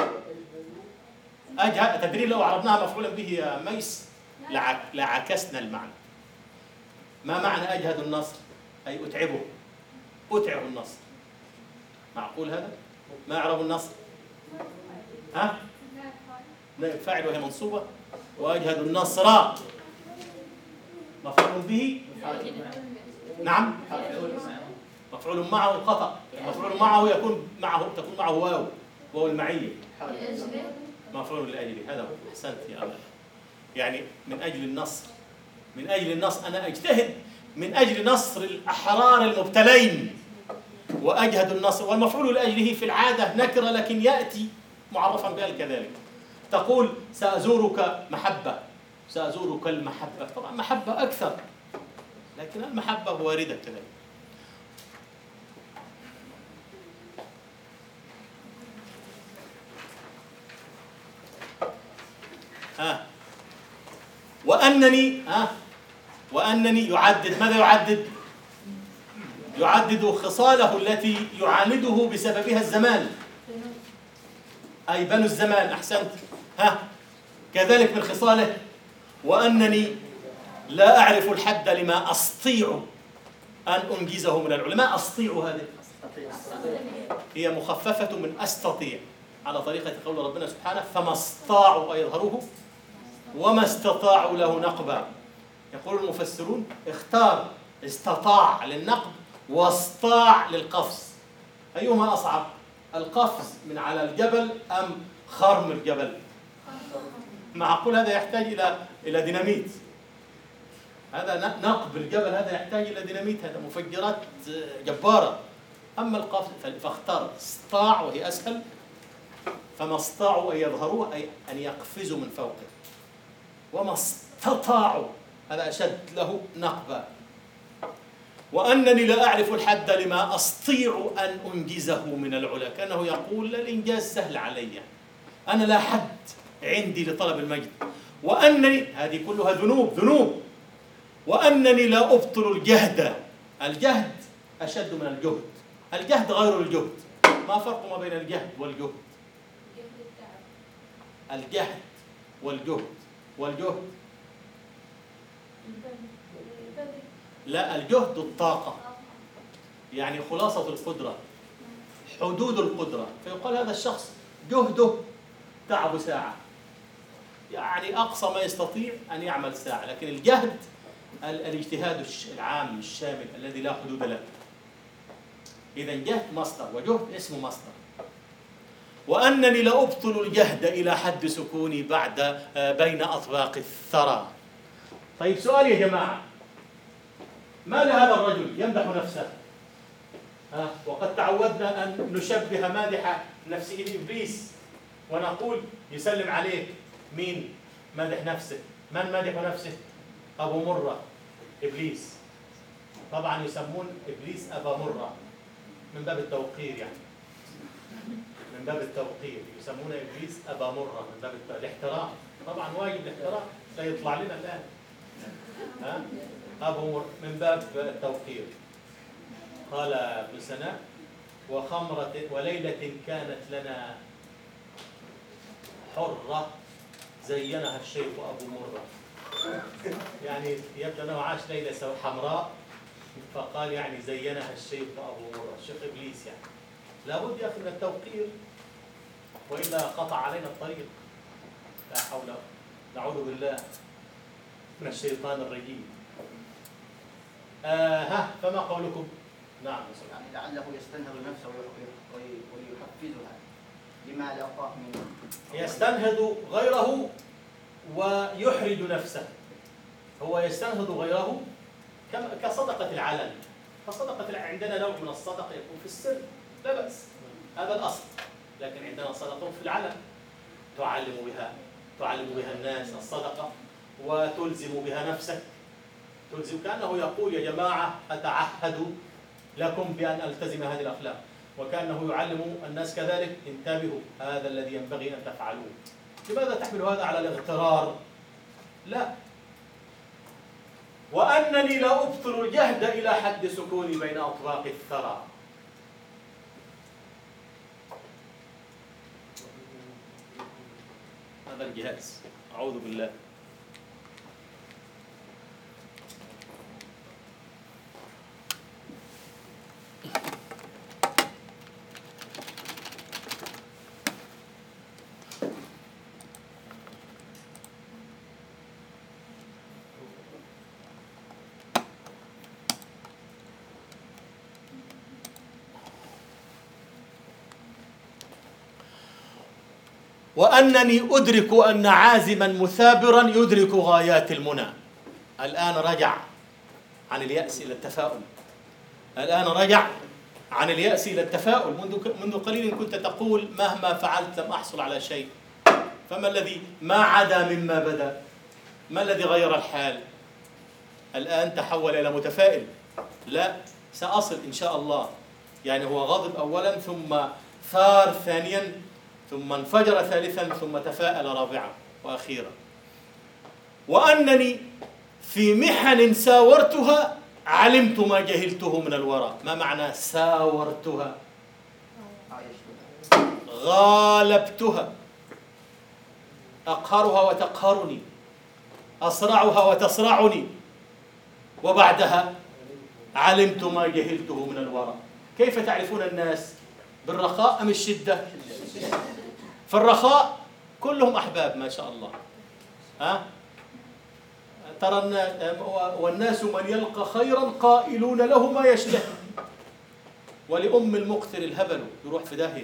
أجهد، تدري لو عربناها مفعولا به يا ميس لعك... لعكسنا المعنى. ما معنى أجهد النصر؟ أي أتعبه، أتعب النصر. معقول هذا؟ ما يعرب النصر؟ ها؟ نائب فاعل وهي منصوبة. وأجهد النصر مفعول به نعم مفعول معه خطأ. مفعول معه يكون معه تكون معه واو، واو المعية. مفعول لأجله. هذا أحسنت يا أمل. يعني من أجل النصر، من أجل النصر أنا أجتهد من أجل نصر الأحرار المبتلين. وأجهد النصر، والمفعول لأجله في العادة نكرة لكن يأتي معرفا بها كذلك. تقول سأزورك محبة، سأزورك المحبة، طبعا محبة أكثر لكن المحبة واردة كذلك. ها وأنني ها وأنني يعدد. ماذا يعدد؟ يعدد خصاله التي يعاند بسببها الزمان، أي بنو الزمان. أحسنت. ها كذلك من خصاله وأنني لا أعرف الحد لما أستطيع أن أنجزه من العلماء. أستطيع هذه هي مخففة من أستطيع على طريقة قول ربنا سبحانه فما استطاعوا أن يظهروه وما استطاعوا له نقبا. يقول المفسرون اختار استطاع للنقب واستطاع للقفز. أيهما أصعب؟ القفز من على الجبل أم خرم الجبل؟ معقول هذا يحتاج إلى إلى ديناميت. هذا نقب الجبل هذا يحتاج إلى ديناميت، هذا مفجرات جبارة. أما القفز فاختار استطاع وهي أسهل. فما استطاعوا أن يظهروه أي أن يقفزوا من فوقه، وما استطاعوا هذا أشد له نقبا. وأنني لا أعرف الحد لما أستطيع أن أنجزه من العلا، كأنه يقول الإنجاز سهل علي، أنا لا حد عندي لطلب المجد. وأنني هذه كلها ذنوب ذنوب. وأنني لا أبطل الجهد. الجهد أشد من الجهد. الجهد غير الجهد. ما فرق ما بين الجهد والجهد؟ الجهد والجهد والجهد لا، الجهد الطاقة، يعني خلاصة القدرة، حدود القدرة. فيقال هذا الشخص جهده تعب ساعة، يعني أقصى ما يستطيع أن يعمل ساعة. لكن الجهد الاجتهاد العام الشامل الذي لا حدود له. إذا جهد مصدر وجهد اسمه مصدر. وأنني لأبطل الجهد إلى حد سكوني بعد بين أطباق الثرى. طيب سؤال يا جماعة، ما لهذا الرجل يمدح نفسه؟ ها وقد تعودنا أن نشبه مادح نفسه بإبليس ونقول يسلم عليه مين مادح نفسه؟ من مادح نفسه؟ أبو مرة إبليس. طبعا يسمون إبليس أبا مرة من باب التوقير، يعني من باب التوقير يسمون إبليس أبا مرة من باب الاحترام. طبعا واجب الاحترام، لا يطلع لنا الآن. ها أبو مرة من باب التوقير. قال ابن سناء وخمرة وليلة كانت لنا حرة زينها الشيخ أبو مرة. يعني يبدو أنه عاش ليلة حمراء فقال يعني زينها الشيخ أبو مرة، الشيخ إبليس. يعني لابد يا أخي من التوقير وإلا قطع علينا الطريق. لا حول، نعوذ بالله من الشيطان الرجيم. آه ها فما قولكم؟ نعم. يعني لعله يستنهض نفسه ويحفزها لما لاقاه من يستنهض غيره ويحرج نفسه. هو يستنهض غيره كصدقة العلن، فصدقة العلن عندنا نوع من الصدقة يكون في السر لا بأس، هذا الأصل، لكن عندنا صدقة في العلن تعلم بها تعلم بها الناس الصدقة وتلزم بها نفسك، تلزم كأنه يقول يا جماعة أتعهد لكم بأن ألتزم هذه الأخلاق، وكأنه يعلم الناس كذلك انتبهوا هذا الذي ينبغي أن تفعلوه. لماذا تحمل هذا على الاغترار؟ لا. وأنني لا أبطل الجهد إلى حد سكوني بين أطباق الثرى. هذا الجهاز، أعوذ بالله. وأنني أدرك أن عازما مثابرا يدرك غايات المنى. الآن رجع عن اليأس إلى التفاؤل، الآن رجع عن اليأس إلى التفاؤل. منذ منذ قليل كنت تقول مهما فعلت لم أحصل على شيء، فما الذي ما عدا مما بدا؟ ما الذي غير الحال؟ الآن تحول إلى متفائل، لا سأصل إن شاء الله. يعني هو غضب أولا ثم ثار ثانيا ثم انفجر ثالثا ثم تفاءل رابعا وأخيرا. وأنني في محن ساورتها علمت ما جهلته من الورى. ما معنى ساورتها؟ غالبتها، أقهرها وتقهرني، أصرعها وتصرعني، وبعدها علمت ما جهلته من الورى. كيف تعرفون الناس؟ بالرخاء أم الشدة؟ في الرخاء كلهم أحباب ما شاء الله، ها؟ ترى والناس من يلقى خيرا قائلون له ما يشتهي، ولأم المقتر الهبل يروح في داهية.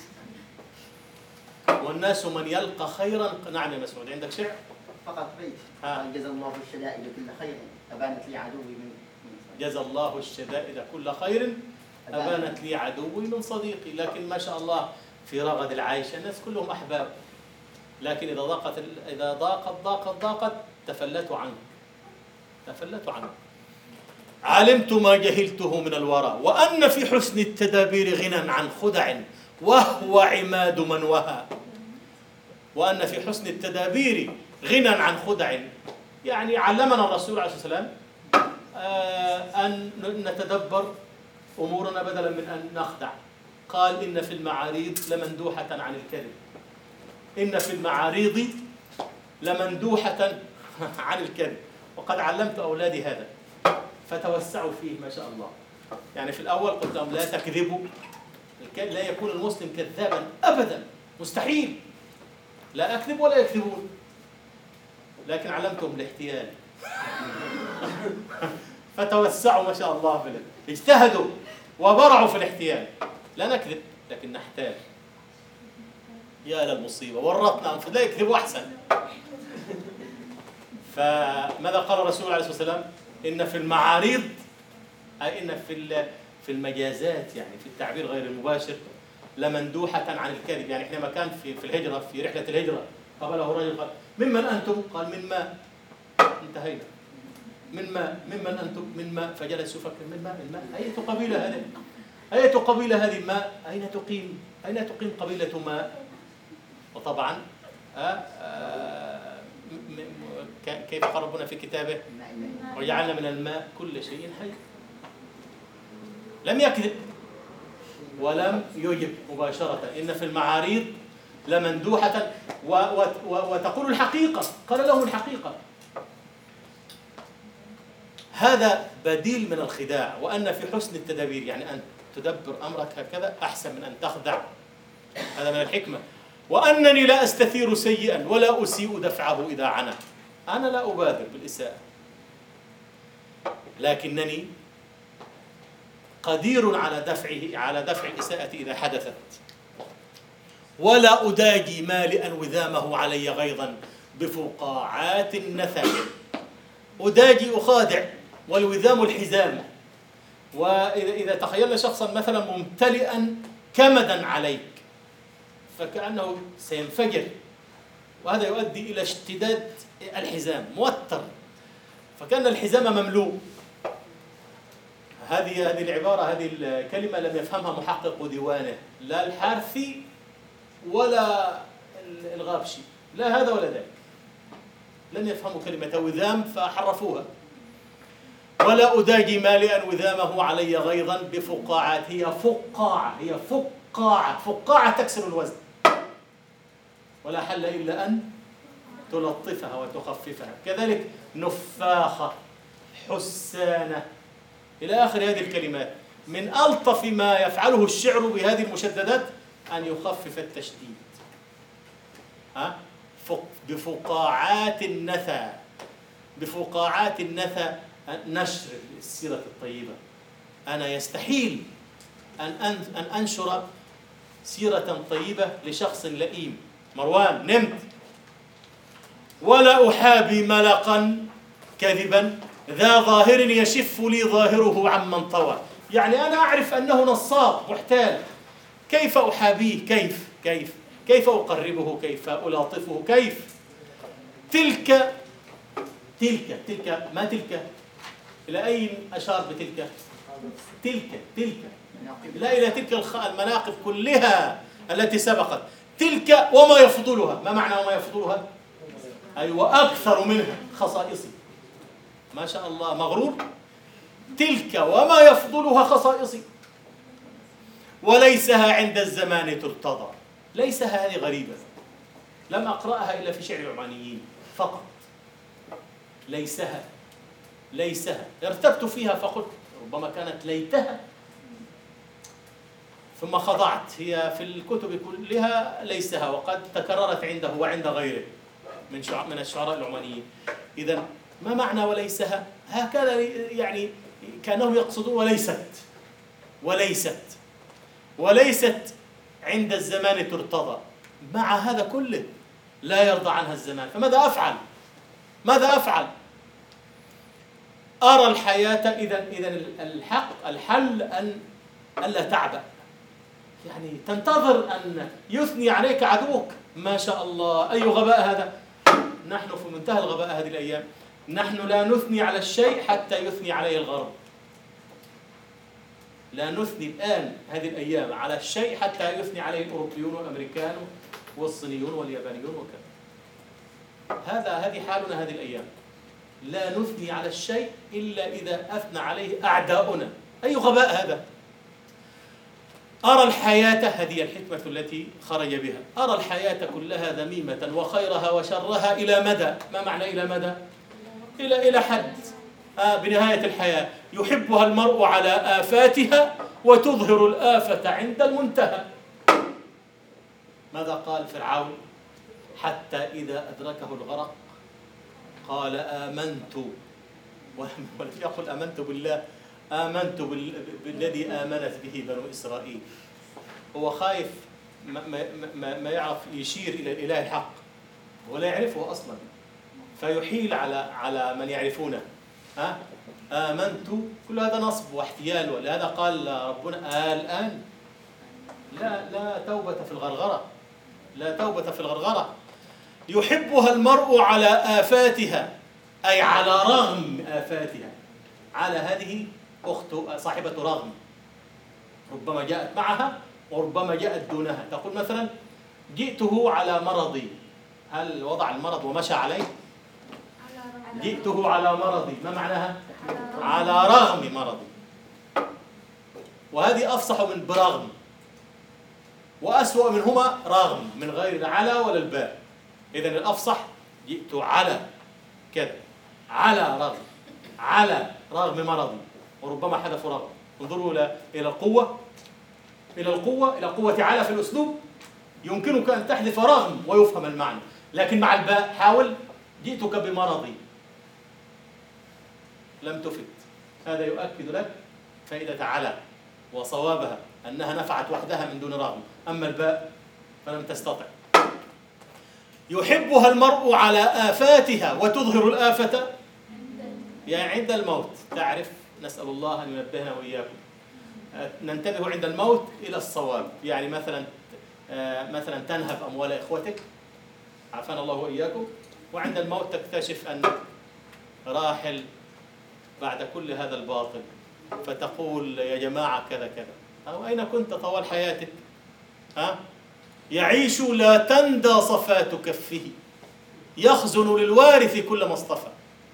والناس من يلقى خيرا. نعم يا مسعود عندك شعر؟ فقط بيت قال جزى الله الشدائد كل خير أبانت لي عدوي من جزى الله الشدائد كل خير أبانت لي عدوي من صديقي. لكن ما شاء الله في رغد العيش الناس كلهم أحباب، لكن إذا ضاقت إذا ضاقت ضاقت ضاقت تفلتوا عنه تفلتوا عنه. علمت ما جهلته من الورى، وأن في حسن التدابير غنى عن خدع وهو عماد من وهى. وأن في حسن التدابير غنى عن خدع، يعني علمنا الرسول عليه الصلاة والسلام أن نتدبر أمورنا بدلا من أن نخدع. قال إن في المعاريض لمندوحة عن الكذب، إن في المعاريض لمندوحة عن الكذب. وقد علمت أولادي هذا فتوسعوا فيه ما شاء الله. يعني في الأول قلت لهم لا تكذبوا، لا يكون المسلم كذابا أبدا، مستحيل، لا أكذب ولا يكذبون. لكن علمتهم الاحتيال فتوسعوا ما شاء الله بلد. اجتهدوا وبرعوا في الاحتيال. لا نكذب لكن نحتال. يا للمصيبة، ورطنا أنفسنا، لا يكذبوا أحسن. فماذا قال الرسول عليه الصلاة والسلام؟ إن في المعاريض، أي إن في في المجازات، يعني في التعبير غير المباشر، لمندوحة عن الكذب. يعني حينما كان في في الهجرة، في رحلة الهجرة، قابله رجل قال ممن أنتم؟ قال من ماء. انتهينا. من ماء. ممن أنتم؟ من ماء. فجلس يفكر من ماء. من ماء. أية قبيلة هذه؟ أية قبيلة هذه ماء؟ أين تقيم؟ أين تقيم قبيلة ماء؟ وطبعا آه آه كيف قال ربنا في كتابه؟ وجعلنا من الماء كل شيء حي. لم يكذب ولم يجب مباشرة. إن في المعاريض لمندوحة و و و وتقول الحقيقة. قال لهم الحقيقة. هذا بديل من الخداع. وأن في حسن التدابير، يعني أن تدبر أمرك هكذا أحسن من أن تخدع. هذا من الحكمة. وأنني لا أستثير سيئا ولا أسيء دفعه إذا عنا. أنا لا أبادر بالإساءة، لكنني قدير على دفعه على دفع الإساءة إذا حدثت. ولا أداجي مالئا وذامه علي غيظا بفقاعات النثى. أداجي أخادع، والوذام الحزام. وإذا إذا تخيلنا شخصا مثلا ممتلئا كمدا عليك فكأنه سينفجر، وهذا يؤدي إلى اشتداد الحزام، موتر، فكأن الحزام مملوء. هذه هذه العبارة، هذه الكلمة لم يفهمها محقق ديوانه، لا الحارثي ولا الغابشي، لا هذا ولا ذاك، لم يفهموا كلمة وذام فحرفوها. ولا أداجي مالئا وذامه علي غيظا بفقاعات. هي فقاعة، هي فقاعة، فقاعة تكسر الوزن، ولا حل إلا أن تلطفها وتخففها. كذلك نفاخة، حسانة، إلى آخر هذه الكلمات. من ألطف ما يفعله الشعر بهذه المشددات أن يخفف التشديد. ها؟ بفقاعات النثى، بفقاعات النثى، نشر السيرة الطيبة. أنا يستحيل أن أن أنشر سيرة طيبة لشخص لئيم. مروان نمت. ولا أحابي ملقا كذبا ذا ظاهر يشف لي ظاهره عمن طوى. يعني أنا أعرف أنه نصاب محتال، كيف أحابيه؟ كيف كيف كيف أقربه؟ كيف ألاطفه؟ كيف؟ تلك تلك تلك ما تلك؟ إلى أين أشار بتلك؟ تلك تلك لا إلى تلك المناقب كلها التي سبقت. تلك وما يفضلها. ما معنى وما يفضلها؟ أيوة أكثر منها خصائصي. ما شاء الله، مغرور. تلك وما يفضلها خصائصي وليسها عند الزمان ترتضى. ليسها هذه غريبة، لم أقرأها إلا في شعر العمانيين فقط. ليسها ليسها ارتبت فيها فقلت ربما كانت ليتها، ثم خضعت. هي في الكتب كلها ليسها، وقد تكررت عنده وعند غيره من من الشعراء العمانيين. إذن ما معنى وليسها؟ هكذا يعني كانهم يقصدون وليست وليست وليست عند الزمان ترتضى. مع هذا كله لا يرضى عنها الزمان، فماذا أفعل؟ ماذا أفعل؟ أرى الحياة. إذن إذن الحق الحل أن ألا تعبأ، يعني تنتظر أن يثني عليك عدوك. ما شاء الله، أي غباء هذا! نحن في منتهى الغباء هذه الأيام. نحن لا نثني على الشيء حتى يثني عليه الغرب. لا نثني الآن هذه الأيام على الشيء حتى يثني عليه الأوروبيون والأمريكان والصينيون واليابانيون وكذا. هذا هذه حالنا هذه الأيام. لا نثني على الشيء إلا إذا أثنى عليه أعداؤنا. أي غباء هذا! أرى الحياة، هذه الحكمة التي خرج بها، أرى الحياة كلها ذميمة وخيرها وشرها إلى مدى. ما معنى إلى مدى؟ إلى إلى حد. آه بنهاية الحياة يحبها المرء على آفاتها وتظهر الآفة عند المنتهى. ماذا قال فرعون؟ حتى إذا أدركه الغرق قال آمنت، ولم يقل آمنت بالله، آمنت بالذي آمنت به بنو إسرائيل. هو خايف ما, ما, ما يعرف يشير إلى الإله الحق ولا يعرفه أصلا، فيحيل على على من يعرفونه. ها آمنت، كل هذا نصب واحتيال. ولهذا قال ربنا آه الآن لا لا توبة في الغرغرة، لا توبة في الغرغرة. يحبها المرء على آفاتها، أي على رغم آفاتها. على هذه أخت صاحبة رغم، ربما جاءت معها وربما جاءت دونها. تقول مثلا جئته على مرضي، هل وضع المرض ومشى عليه؟ جئته على مرضي، ما معناها؟ على رغم مرضي. وهذه أفصح من برغم، وأسوأ منهما رغم من غير العلى ولا الباء. إذن الأفصح جئت على كذا، على رغم، على رغم مرضي، وربما حذف رغم. انظروا إلى القوة، إلى القوة، إلى قوة على في الأسلوب. يمكنك أن تحذف رغم ويفهم المعنى، لكن مع الباء حاول جئتك بمرضي لم تفد. هذا يؤكد لك فائدة على وصوابها أنها نفعت وحدها من دون رغم، أما الباء فلم تستطع. يحبها المرء على آفاتها وتظهر الآفة يعني عند الموت. تعرف، نسأل الله أن ينبهنا وإياكم ننتبه عند الموت إلى الصواب. يعني مثلا مثلا تنهب أموال إخوتك، عافانا الله وإياكم، وعند الموت تكتشف أنك راحل بعد كل هذا الباطل، فتقول يا جماعة كذا كذا. أو أين كنت طوال حياتك؟ ها؟ يعيش لا تندى صفات كفه، يخزن للوارث كل ما اصطفى.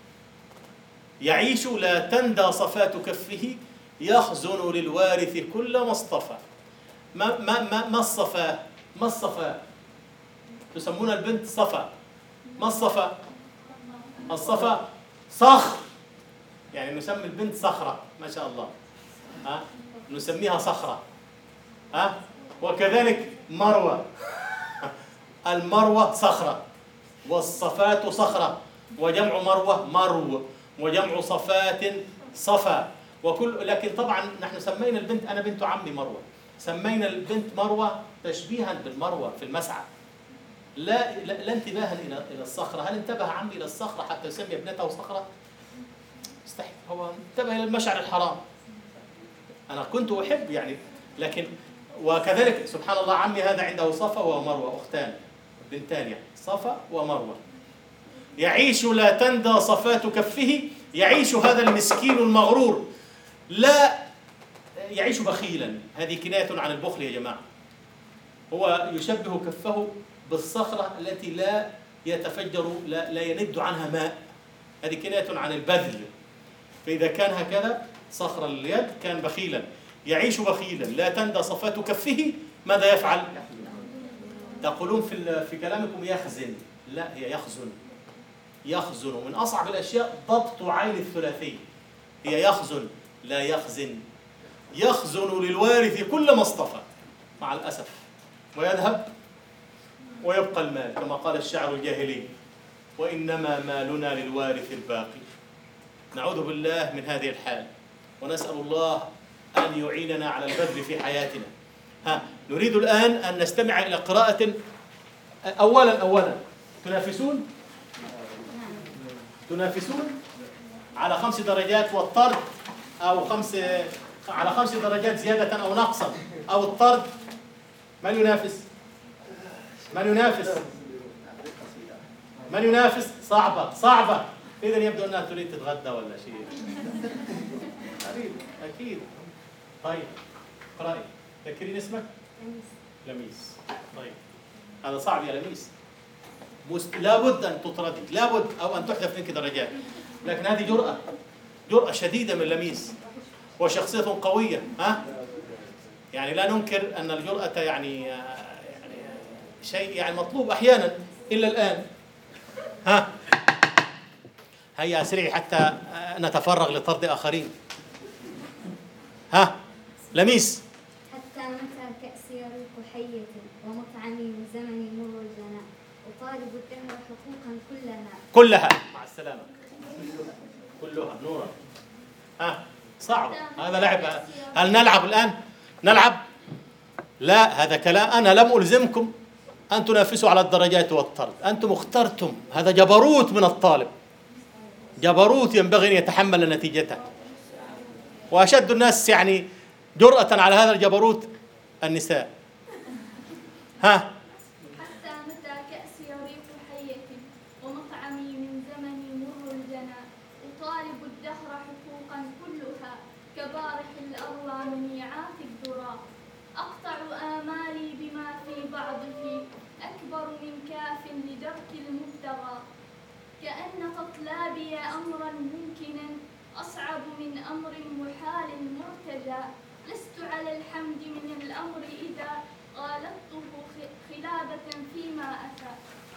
يعيش لا تندى صفات كفه، يخزن للوارث كل ما اصطفى. ما ما ما ما الصفاء؟ ما الصفاء؟ تسمون البنت صفا. ما الصفا؟ الصفا صخر، يعني نسمي البنت صخرة، ما شاء الله، ها؟ نسميها صخرة، ها؟ وكذلك مروة المروة صخرة، والصفات صخرة، وجمع مروة مرو، وجمع صفات صفا، وكل. لكن طبعا نحن سمينا البنت، أنا بنت عمي مروة، سمينا البنت مروة تشبيها بالمروة في المسعى، لا لا, لا انتباها إلى إلى الصخرة. هل انتبه عمي إلى الصخرة حتى يسمي ابنته صخرة؟ استحي، هو انتبه إلى المشعر الحرام. أنا كنت أحب يعني، لكن وكذلك سبحان الله عمي هذا عنده صفا ومروة، أختان بنتان يعني، صفا ومروة. يعيش لا تندى صفات كفه، يعيش هذا المسكين المغرور، لا يعيش بخيلا. هذه كناية عن البخل يا جماعة. هو يشبه كفه بالصخرة التي لا يتفجر، لا, لا يند عنها ماء، هذه كناية عن البذل. فإذا كان هكذا صخر اليد كان بخيلا. يعيش بخيلا لا تندى صفات كفه، ماذا يفعل؟ تقولون في في كلامكم يخزن، لا هي يخزن. يخزن، من أصعب الأشياء ضبط عين الثلاثي، هي يخزن لا يخزن. يخزن للوارث كل ما اصطفى، مع الأسف، ويذهب ويبقى المال كما قال الشاعر الجاهلي: وإنما مالنا للوارث الباقي. نعوذ بالله من هذه الحال، ونسأل الله أن يعيننا على البذل في حياتنا. ها، نريد الآن أن نستمع إلى قراءة. أولا أولا تنافسون تنافسون على خمس درجات والطرد، أو خمس على خمس درجات زيادة أو نقصا، أو الطرد. من ينافس؟ من ينافس؟ من ينافس؟ صعبة صعبة. إذا يبدو أنها تريد تتغدى ولا شيء. أكيد أكيد. طيب اقرأي. تذكرين اسمك؟ لميس. لميس. طيب هذا صعب يا لميس. مست... لابد أن تطردي، لابد، أو أن تحذف منك درجات. لكن هذه جرأة، جرأة شديدة من لميس، وشخصية قوية. ها؟ يعني لا ننكر أن الجرأة يعني يعني شيء يعني مطلوب أحيانا إلا الآن. ها؟ هيا أسرعي حتى نتفرغ لطرد آخرين. ها؟ لميس. حتى متى كأسي يروق حية، ومطعمي من زمني مر الجناء، أطالب الدهر حقوقا كلها كلها مع السلامة. كلها نورا. ها؟ صعب هذا لعب. هل نلعب الآن؟ نلعب؟ لا، هذا كلام. أنا لم ألزمكم أن تنافسوا على الدرجات والطرد، أنتم اخترتم. هذا جبروت من الطالب، جبروت ينبغي أن يتحمل نتيجته. وأشد الناس يعني جرأة على هذا الجبروت النساء. ها؟ حتى متى كأسي يريق حية، ومطعمي من زمني مر الجناء، أطالب الدهر حقوقا كلها كبارح الأروى من يعاف الذرى، أقطع آمالي بما في بعضه أكبر من كاف لدرك المبتغى، كأن تطلابي أمرا ممكنا أصعب من أمر محال مرتجى، لست على الحمد من الأمر إذا غالطته خلابة فيما أتى،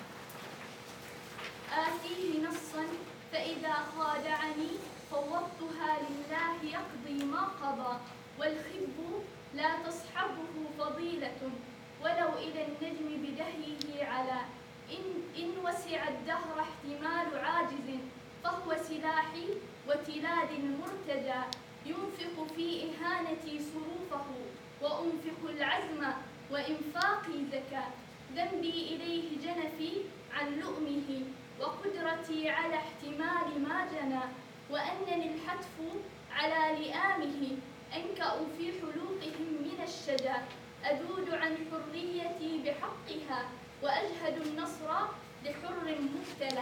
آتيه نصا فإذا خادعني فوضتها لله يقضي ما قضى، والخب لا تصحبه فضيلة ولو إلى النجم بدهيه على إن, إن وسع الدهر احتمال عاجز فهو سلاحي وتلاد المرتجى ينفق في إهانتي صروفه وأنفق العزم وإنفاقي زكاة ذنبي إليه جنفي عن لؤمه وقدرتي على احتمال ما جنى وأنني الحتف على لئامه أنكأ في حلوقهم من الشجا أدود عن حريتي بحقها وأجهد النصر لحر مبتلى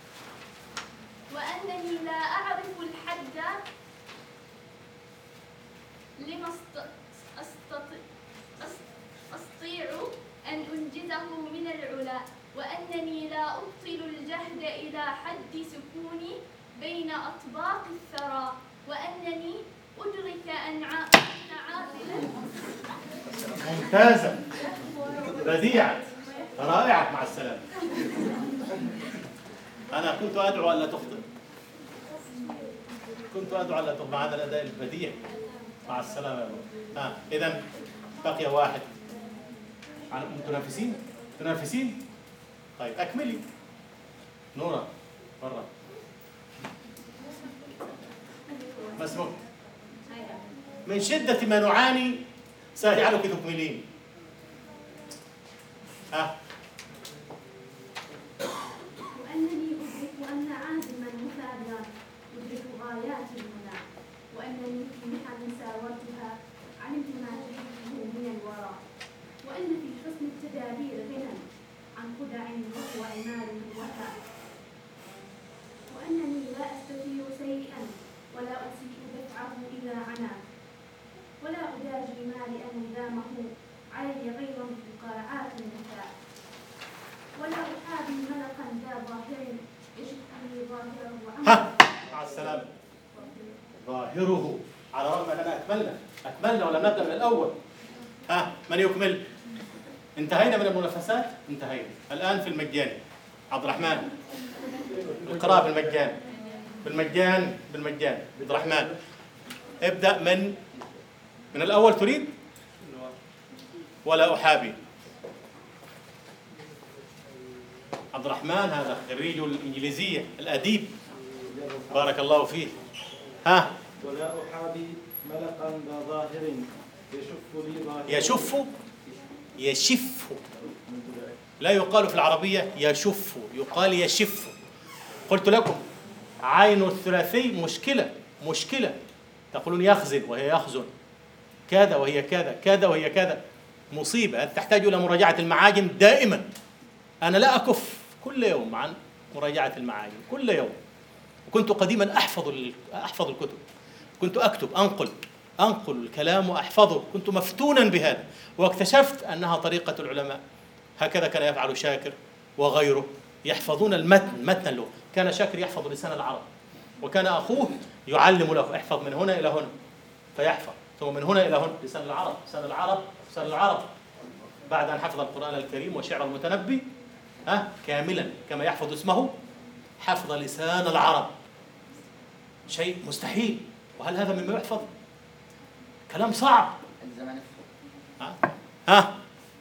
وأنني لا أعرف الحد لما أستطيع أن أنجزه من العلا وأنني لا أبطل الجهد إلى حد سكوني بين أطباق الثرى وأنني أدرك أن عاقلا ممتازة، بديعة، رائعة، مع السلامة. أنا كنت أدعو ألا تخطئ، كنت أدعو ألا تخطئ مع هذا الأداء البديع. مع السلامة. آه. إذن بقي واحد. تنافسين؟ تنافسين؟ طيب أكملي. نورة برا. ما اسمك؟ من شدة ما نعاني سيجعلك تكملين. ها؟ وأنني أدرك أن عازما مثابرا أدرك غايات المنى وأنني في محن ساورتها علمت ما تحبه من الوراء وأن في حسن التدابير غنى عن خدع وهو عمال الوفاء وأنني لا أستطيع شيئا ولا أسيء دفعه إذا عنا ولا أداجي مالئا ندامه علي غير بقاعات النساء ولا أحابي ملقا ذا ظاهر يشق لي ظاهره ها مع السلامة. ظاهره على الرغم أننا أكملنا أكملنا ولم نبدأ من الأول. ها من يكمل؟ انتهينا من المنافسات؟ انتهينا. الآن في المجاني. عبد الرحمن القراءة بالمجان بالمجان بالمجان. عبد الرحمن ابدأ من من الأول تريد؟ ولا أحابي. عبد الرحمن هذا خريج الإنجليزية الأديب بارك الله فيه. ها ولا أحابي ملقا ذا ظاهر يشف لي ظاهر يشف يشف لا يقال في العربية يشف يقال يشف. قلت لكم عين الثلاثي مشكلة مشكلة تقولون يخزن وهي يخزن كذا وهي كذا كذا وهي كذا مصيبة تحتاج إلى مراجعة المعاجم دائما. أنا لا أكف كل يوم عن مراجعة المعاجم كل يوم. وكنت قديما أحفظ أحفظ الكتب كنت أكتب أنقل أنقل الكلام وأحفظه كنت مفتونا بهذا واكتشفت أنها طريقة العلماء. هكذا كان يفعل شاكر وغيره يحفظون المتن متن له. كان شاكر يحفظ لسان العرب وكان أخوه يعلم له احفظ من هنا إلى هنا فيحفظ ثم من هنا إلى هنا لسان العرب لسان العرب لسان العرب. بعد أن حفظ القرآن الكريم وشعر المتنبي أه كاملا كما يحفظ اسمه حفظ لسان العرب شيء مستحيل. وهل هذا مما يحفظ؟ كلام صعب. ها ها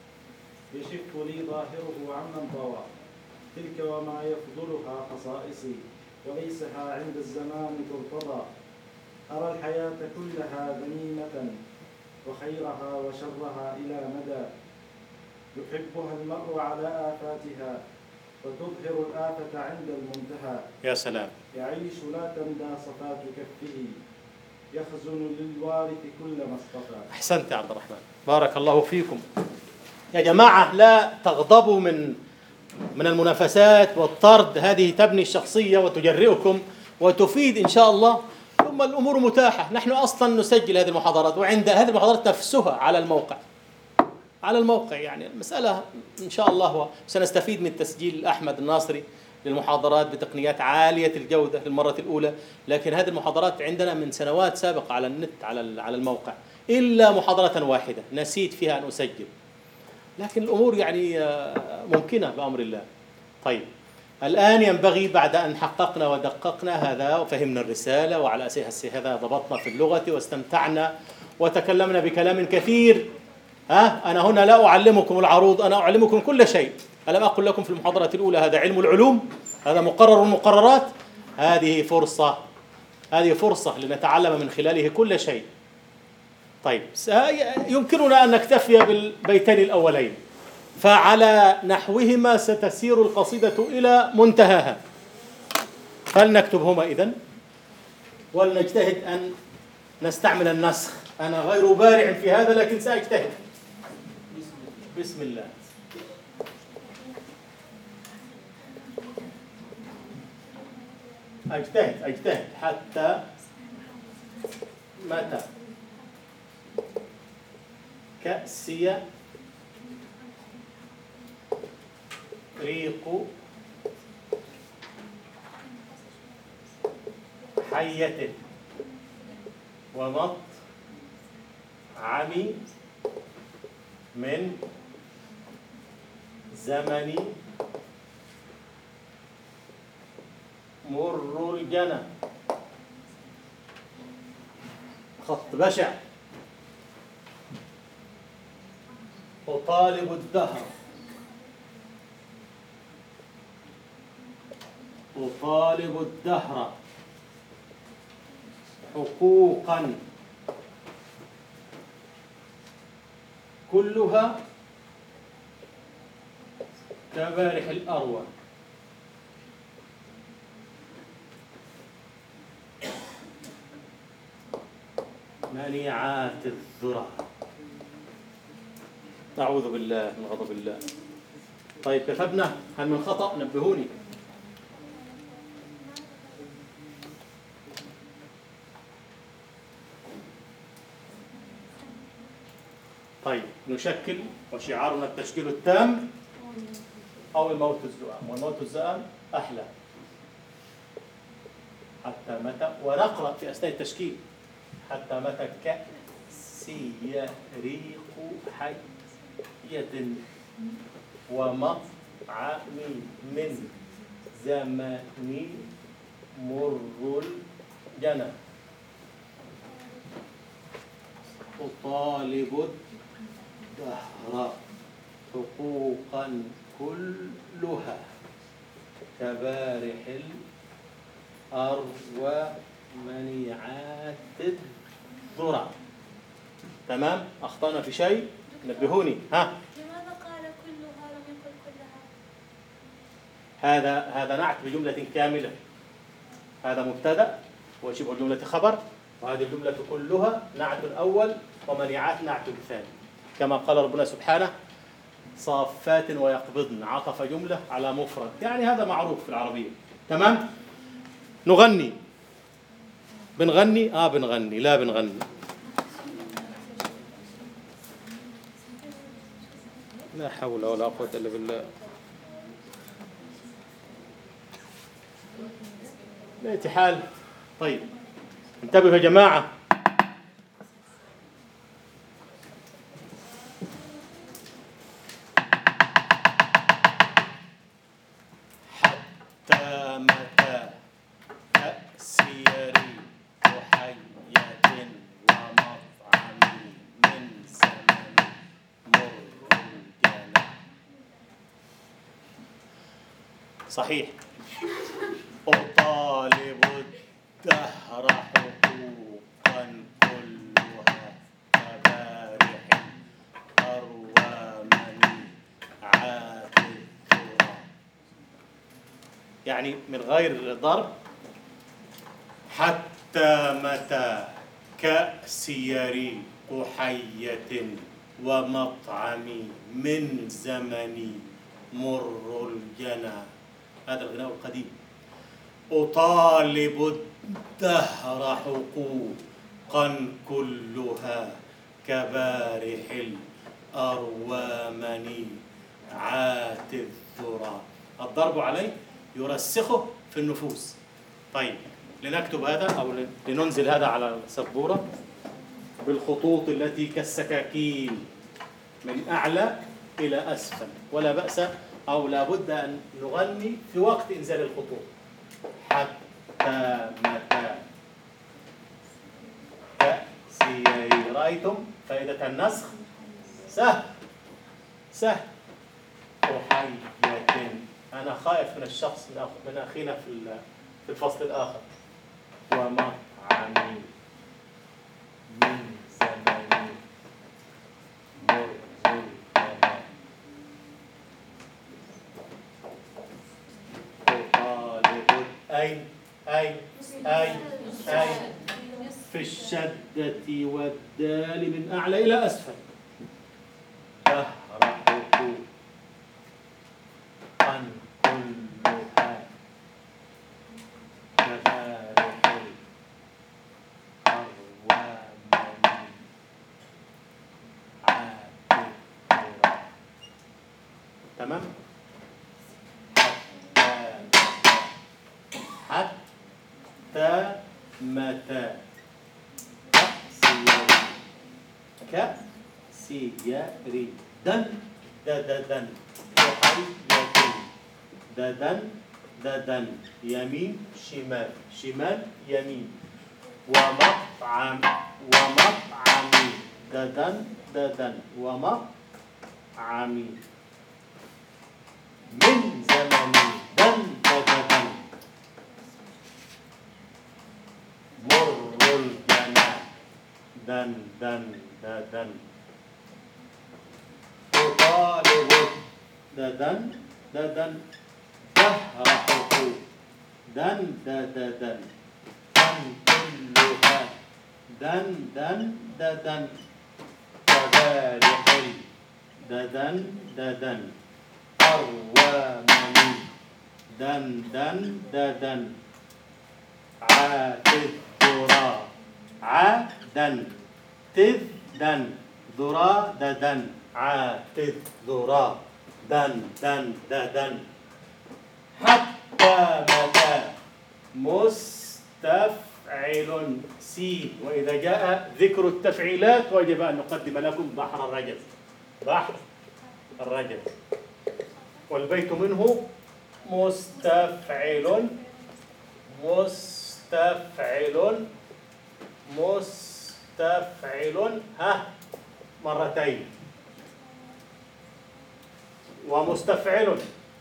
يشف لي ظاهره عمن طوى تلك وما يفضلها خصائصي وليسها عند الزمان ترتضى أرى الحياة كلها غنيمة وخيرها وشرها إلى مدى يحبها المرء على آفاتها وتظهر الآفة عند المنتهى. يا سلام. يعيش لا تندى صفات كفه يخزن للوارث كل ما اصطفى. أحسنت يا عبد الرحمن بارك الله فيكم. يا جماعة لا تغضبوا من من المنافسات والطرد. هذه تبني الشخصية وتجرئكم وتفيد إن شاء الله. ثم الأمور متاحة. نحن أصلا نسجل هذه المحاضرات وعند هذه المحاضرات نفسها على الموقع على الموقع يعني المسألة إن شاء الله سنستفيد من تسجيل أحمد الناصري للمحاضرات بتقنيات عالية الجودة للمرة الأولى. لكن هذه المحاضرات عندنا من سنوات سابقة على النت على على الموقع إلا محاضرة واحدة نسيت فيها أن أسجل. لكن الأمور يعني ممكنة بأمر الله. طيب الآن ينبغي بعد أن حققنا ودققنا هذا وفهمنا الرسالة وعلى أساس هذا ضبطنا في اللغة واستمتعنا وتكلمنا بكلام كثير ها أنا هنا لا أعلمكم العروض، أنا أعلمكم كل شيء. ألم أقل لكم في المحاضرة الأولى هذا علم العلوم، هذا مقرر المقررات. هذه فرصة، هذه فرصة لنتعلم من خلاله كل شيء. طيب يمكننا أن نكتفي بالبيتين الأولين، فعلى نحوهما ستسير القصيدة إلى منتهاها. فلنكتبهما إذن، ولنجتهد أن نستعمل النسخ. أنا غير بارع في هذا لكن سأجتهد. بسم الله. أجتهد أجتهد حتى متى كأسي ريق حية ومطعم من زمن مر الجنى. خط بشع. أطالب الدهر أطالب الدهر حقوقا كلها كبارح الأروى. منيعات الذرى. أعوذ بالله من غضب الله. طيب كتبنا، هل من خطأ؟ نبهوني. طيب نشكل، وشعارنا التشكيل التام أو الموت الزؤام، والموت الزؤام أحلى. حتى متى، ونقرأ في أثناء التشكيل حتى متى كأسي ريق حية ومطعم من زمن مر الجنى. أطالب الدهر حقوقا كلها كبارح الأروى منيعات الذرى. تمام؟ أخطأنا في شيء؟ نبهوني. ها؟ لماذا قال كلها لم يقل كلها؟ هذا هذا نعت بجملة كاملة. هذا مبتدأ وشبه الجملة خبر، وهذه الجملة كلها نعت الأول ومنيعات نعت الثاني، كما قال ربنا سبحانه صافات ويقبضن، عطف جملة على مفرد، يعني هذا معروف في العربية. تمام؟ نغني. بنغني؟ آه بنغني، لا بنغني. لا حول ولا قوة إلا بالله. بأي حال. طيب انتبهوا يا جماعة. حتى متى كأسي ريق حية ومطعم من زمن مر الجنى. صحيح. أطالب الدهر حقوقا كلها كبارح الأروى منيعات الذرى. يعني من غير ضرب. حتى متى كأسي ريق حية ومطعم من زمن مر الجنى. هذا الغناء القديم. أطالب الدهر حقوقا كلها كبارح الأروى منيعات الذرى. الضرب عليه يرسخه في النفوس. طيب لنكتب هذا أو لننزل هذا على السبورة بالخطوط التي كالسكاكين من أعلى إلى أسفل، ولا بأس أو لا بد أن نغني في وقت إنزال الخطوط. حتى متى كأسي. رأيتم فائدة النسخ؟ سهل سهل. أحية. أنا خايف من الشخص من أخ... من أخينا في في الفصل الآخر. ومطعمي من زمني مر الجنان. أطالب أين أين أين أين في الشدة والدال من أعلى إلى أسفل. تهرحه عن كلها كبارح الأروامن عاتقها. تمام؟ حتى متى كسيري دن ددن وحيدن ددن ددن يمين شمال شمال يمين. ومطعم ومطعمي ددن ددن ومطعمي من زمني دن ددن مر الجنان دن دن ددن. أطالب ددن ددن تهرحه دن ددن دن كلها دن دن ددن كبارح ددن ددن أروامني دن دن ددن عاتذ ذرا عدن تذ دن ذرا ددن عاتذ ذرا دن دن ددن. حتى متى مستفعل سين. وإذا جاء ذكر التفعيلات وجب أن نقدم لكم بحر الرجز. بحر الرجز والبيت منه مستفعل مستفعل مستفعل ها مرتين. ومستفعل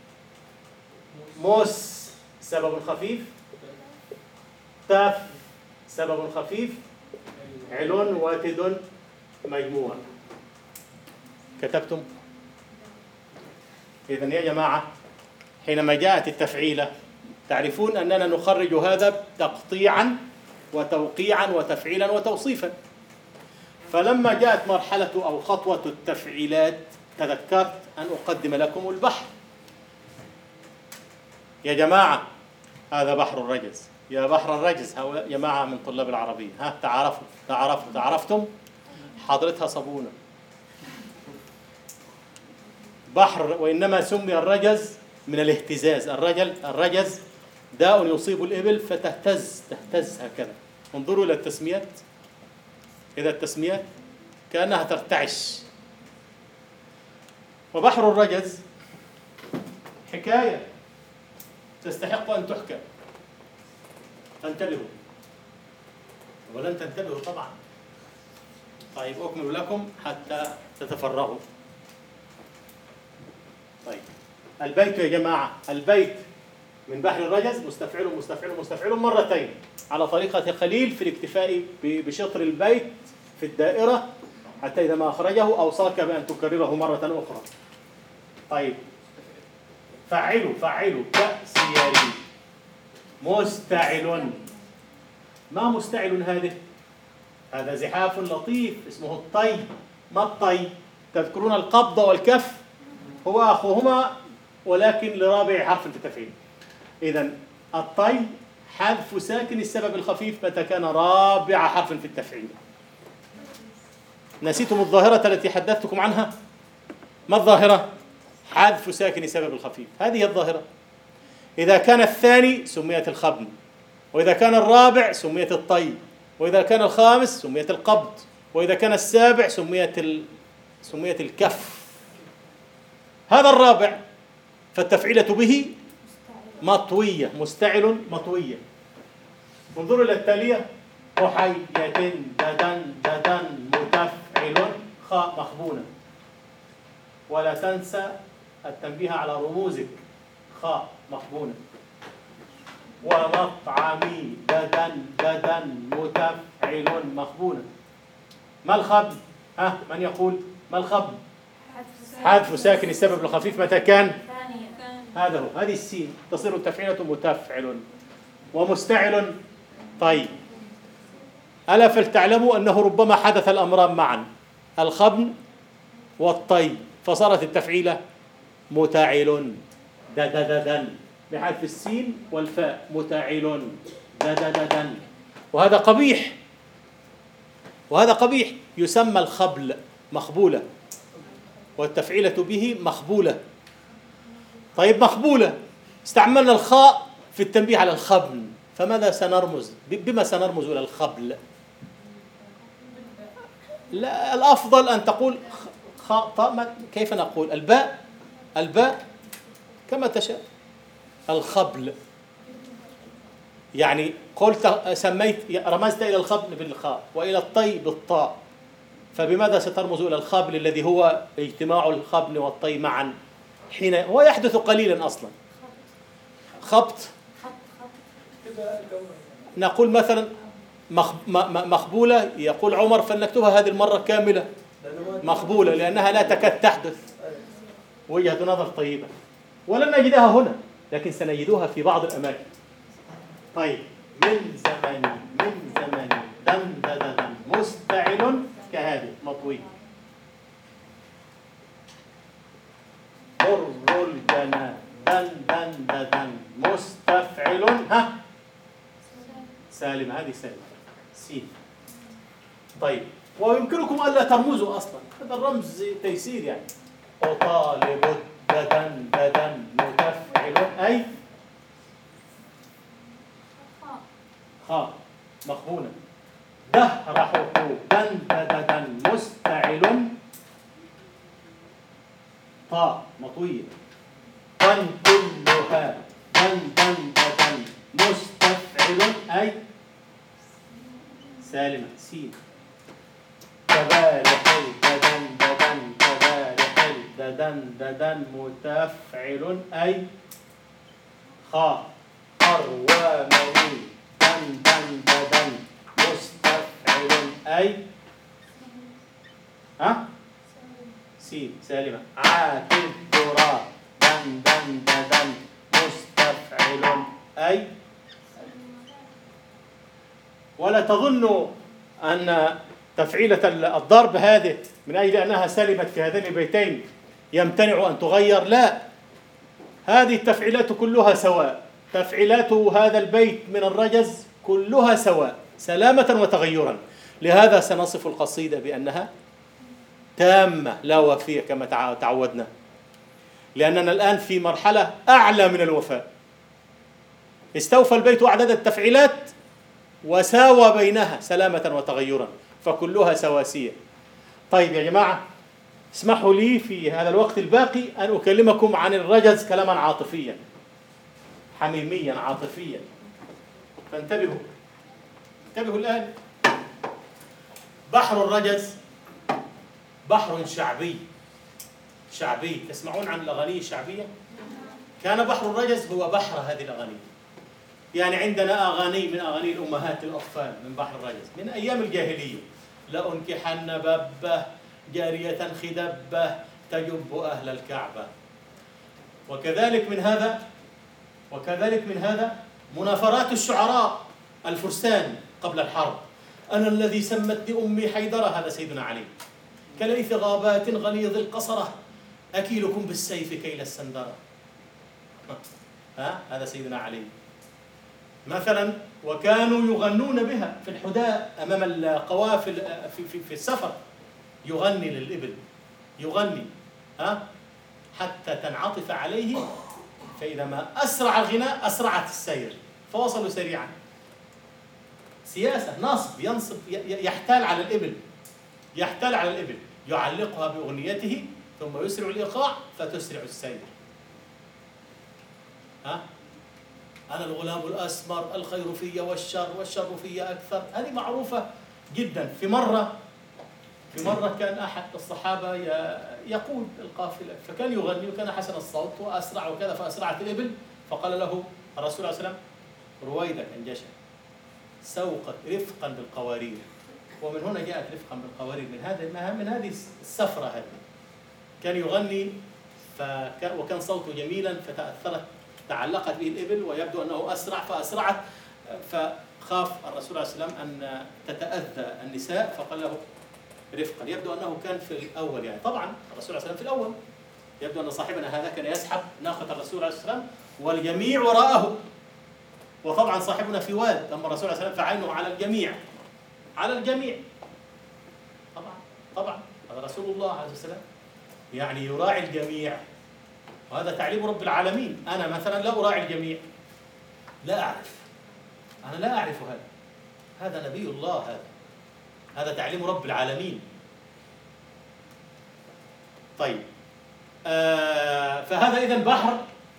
مس سبب خفيف تف سبب خفيف عل واتد مجموع. كتبتم؟ إذن يا جماعة حينما جاءت التفعيلة تعرفون أننا نخرج هذا تقطيعا وتوقيعا وتفعيلا وتوصيفا. فلما جاءت مرحلة أو خطوة التفعيلات تذكرت أن أقدم لكم البحر. يا جماعة هذا بحر الرجز. يا بحر الرجز هؤلاء جماعة من طلاب العربية. ها تعرفوا تعرفوا تعرفتم حضرتها صابونة. بحر وإنما سمي الرجز من الاهتزاز. الرجل الرجز داء يصيب الإبل فتهتز تهتز هكذا. انظروا إلى التسميات. إذا التسميات كأنها ترتعش. وبحر الرجز حكاية تستحق أن تحكى. انتبهوا ولن تنتبهوا طبعا. طيب أكمل لكم حتى تتفرغوا. طيب البيت يا جماعة البيت من بحر الرجز مستفعل مستفعل مستفعل مرتين على طريقة خليل في الاكتفاء بشطر البيت في الدائرة حتى إذا ما أخرجه أوصاك بأن تكرره مرة أخرى. طيب فعلوا فعلوا كسيري مستعل. ما مستعل هذه؟ هذا زحاف لطيف اسمه الطي. ما الطي؟ تذكرون القبض والكف هو أخوهما ولكن لرابع حرف في التفعيل. إذن الطي حذف ساكن السبب الخفيف متى كان رابع حرف في التفعيل. نسيتم الظاهرة التي حدثتكم عنها؟ ما الظاهرة؟ حذف ساكن السبب الخفيف. هذه الظاهرة. إذا كان الثاني سميت الخبن، وإذا كان الرابع سميت الطي، وإذا كان الخامس سميت القبض، وإذا كان السابع سميت ال... سميت الكف. هذا الرابع فالتفعيلة به مطوية. مستعل مطوية. انظروا إلى التالية. أحية ددن ددن متفعل خاء مخبونة. ولا تنسى التنبيه على رموزك. خاء مخبونة. ومطعمي ددن ددن متفعل مخبونة. ما الخبن؟ ها من يقول؟ ما الخبن؟ حذف ساكن السبب الخفيف متى كان؟ هذا هو. هذه السين تصير التفعيلة متفعل. ومستعل. طيب ألا فلتعلموا أنه ربما حدث الأمران معا، الخبن والطي، فصارت التفعيلة متاعل ددددن بحذف السين والفاء متاعل ددددن. وهذا قبيح، وهذا قبيح. يسمى الخبل مخبولة، والتفعيلة به مخبولة. طيب مخبولة، استعملنا الخاء في التنبيه على الخبن، فماذا سنرمز؟ بما سنرمز إلى الخبل؟ لا، الأفضل أن تقول خاء طاء. كيف نقول؟ الباء الباء كما تشاء. الخبل يعني قلت سميت رمزت إلى الخبل بالخاء وإلى الطي بالطاء، فبماذا سترمز إلى الخبل الذي هو اجتماع الخبل والطي معا؟ حين هو يحدث قليلا أصلا. خبط. نقول مثلا مخبولة، يقول عمر فلنكتبها هذه المرة كاملة مخبولة لأنها لا تكاد تحدث. وجهة نظر طيبة، ولن نجدها هنا لكن سنجدها في بعض الأماكن. طيب من زمن من زمن دم دم مستعل كهذه مطوي. بر الجنى دن دن دن مستفعل. ها سالم، هذه سالم سين. طيب ويمكنكم ألا ترمزوا أصلا، هذا الرمز تيسير يعني. أطالب ددن ددن متفعل أي خاء مخبونة. دهر حقوق دن ددن مستعل طاء مطوية. دن كلها دن دن ددن مستفعل أي سالمة سين. كبارح ددن ددن كبارح ددن ددن متفعل أي خاء. قروامني دن دن ددن مستفعل أي ها سين سالمة. عاتب الذرى دن دن ددن مستفعل أي. ولا تظنوا أن تفعيلة الضرب هذه من أجل أنها سلمت في هذين البيتين يمتنع أن تغير، لا، هذه التفعيلات كلها سواء. تفعيلات هذا البيت من الرجز كلها سواء سلامة وتغيرا. لهذا سنصف القصيدة بأنها تامة لا وفية كما تعودنا، لأننا الآن في مرحلة أعلى من الوفاء. استوفى البيت أعداد التفعيلات وساوى بينها سلامة وتغيرا، فكلها سواسية. طيب يا جماعة، اسمحوا لي في هذا الوقت الباقي أن أكلمكم عن الرجز كلاما عاطفيا حميميا عاطفيا. فانتبهوا انتبهوا الآن. بحر الرجز بحر شعبي شعبي. تسمعون عن الأغاني الشعبية؟ كان بحر الرجز هو بحر هذه الأغاني. يعني عندنا أغاني من أغاني الأمهات للأطفال من بحر الرجز من أيام الجاهلية. لأنكحن ببة جارية خدبة تجب أهل الكعبة. وكذلك من هذا وكذلك من هذا منافرات الشعراء الفرسان قبل الحرب. أنا الذي سمت أمي حيدرة، هذا سيدنا علي. كليث غابات غليظ القصرة أكيلكم بالسيف كيل السندرة. ها هذا سيدنا علي مثلا. وكانوا يغنون بها في الحداء أمام القوافل في, في, في السفر. يغني للإبل يغني ها حتى تنعطف عليه، فإذا ما أسرع الغناء أسرعت السير فوصلوا سريعا. سياسة نصب ينصب يحتال على الإبل يحتال على الإبل يعلقها بأغنيته ثم يسرع الإيقاع فتسرع السير. ها أنا الغلام الأسمر الخير في والشر والشر في أكثر. هذه معروفة جدا. في مرة في مرة كان أحد الصحابة يقود القافلة فكان يغني وكان حسن الصوت وأسرع وكذا، فأسرعت الإبل فقال له الرسول عليه السلام رويدك أنجشا سوقك رفقا بالقوارير. ومن هنا جاءت رفقا بالقوارير، من هذا من هذه السفرة هذه. كان يغني فكان وكان صوته جميلا فتأثرت تعلقت به الإبل ويبدو أنه أسرع فأسرعت، فخاف الرسول عليه السلام أن تتأذى النساء فقال له رفقا. يبدو أنه كان في الأول يعني، طبعا الرسول عليه السلام في الأول، يبدو أن صاحبنا هذا كان يسحب ناقة الرسول عليه السلام والجميع وراءه، وطبعا صاحبنا في واد، أما الرسول عليه السلام فعينه على الجميع على الجميع طبعا طبعا هذا رسول الله عليه السلام يعني يراعي الجميع، وهذا تعليم رب العالمين. أنا مثلا لا أراعي الجميع، لا أعرف، أنا لا أعرف هذا هذا نبي الله، هذا هذا تعليم رب العالمين. طيب آه فهذا إذن بحر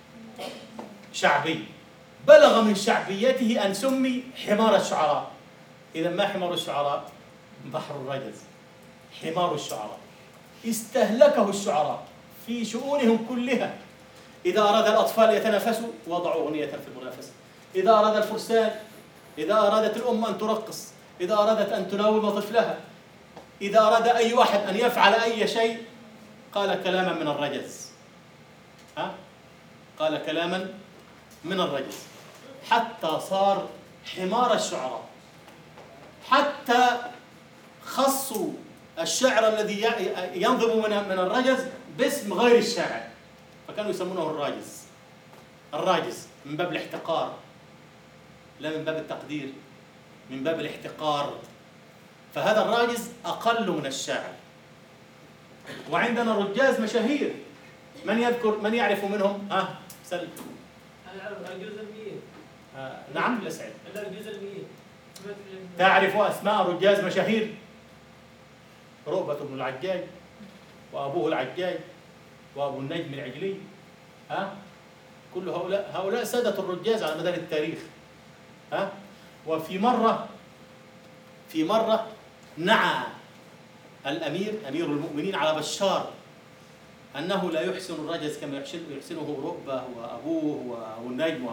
شعبي بلغ من شعبيته أن سمي حمار الشعراء. إذا ما حمار الشعراء؟ بحر الرجز، حمار الشعراء. استهلكه الشعراء في شؤونهم كلها. إذا أراد الأطفال يتنافسوا وضعوا أغنية في المنافسة، إذا أراد الفرسان، إذا أرادت الأم أن ترقص، إذا أرادت أن تناوب طفلها، إذا أراد أي واحد أن يفعل أي شيء قال كلاما من الرجز. ها؟ قال كلاما من الرجز حتى صار حمار الشعراء، حتى خصوا الشعر الذي ينظم من الرجز باسم غير الشاعر، فكانوا يسمونه الراجز. الراجز من باب الاحتقار، لا من باب التقدير، من باب الاحتقار. فهذا الراجز أقل من الشاعر. وعندنا رجاز مشاهير، من يذكر من يعرف منهم؟ ها آه سل أنا أعرف الجزء المية. آه نعم لسعد. لا الجزء المية. تعرف أسماء رجاز مشاهير؟ رؤبة بن العجاج وأبوه العجاج وأبو النجم العجلي. ها كل هؤلاء هؤلاء سادة الرجاز على مدار التاريخ. ها وفي مرة في مرة نعى الأمير أمير المؤمنين على بشار أنه لا يحسن الرجز كما يحسنه رؤبة وأبوه وأبو النجم،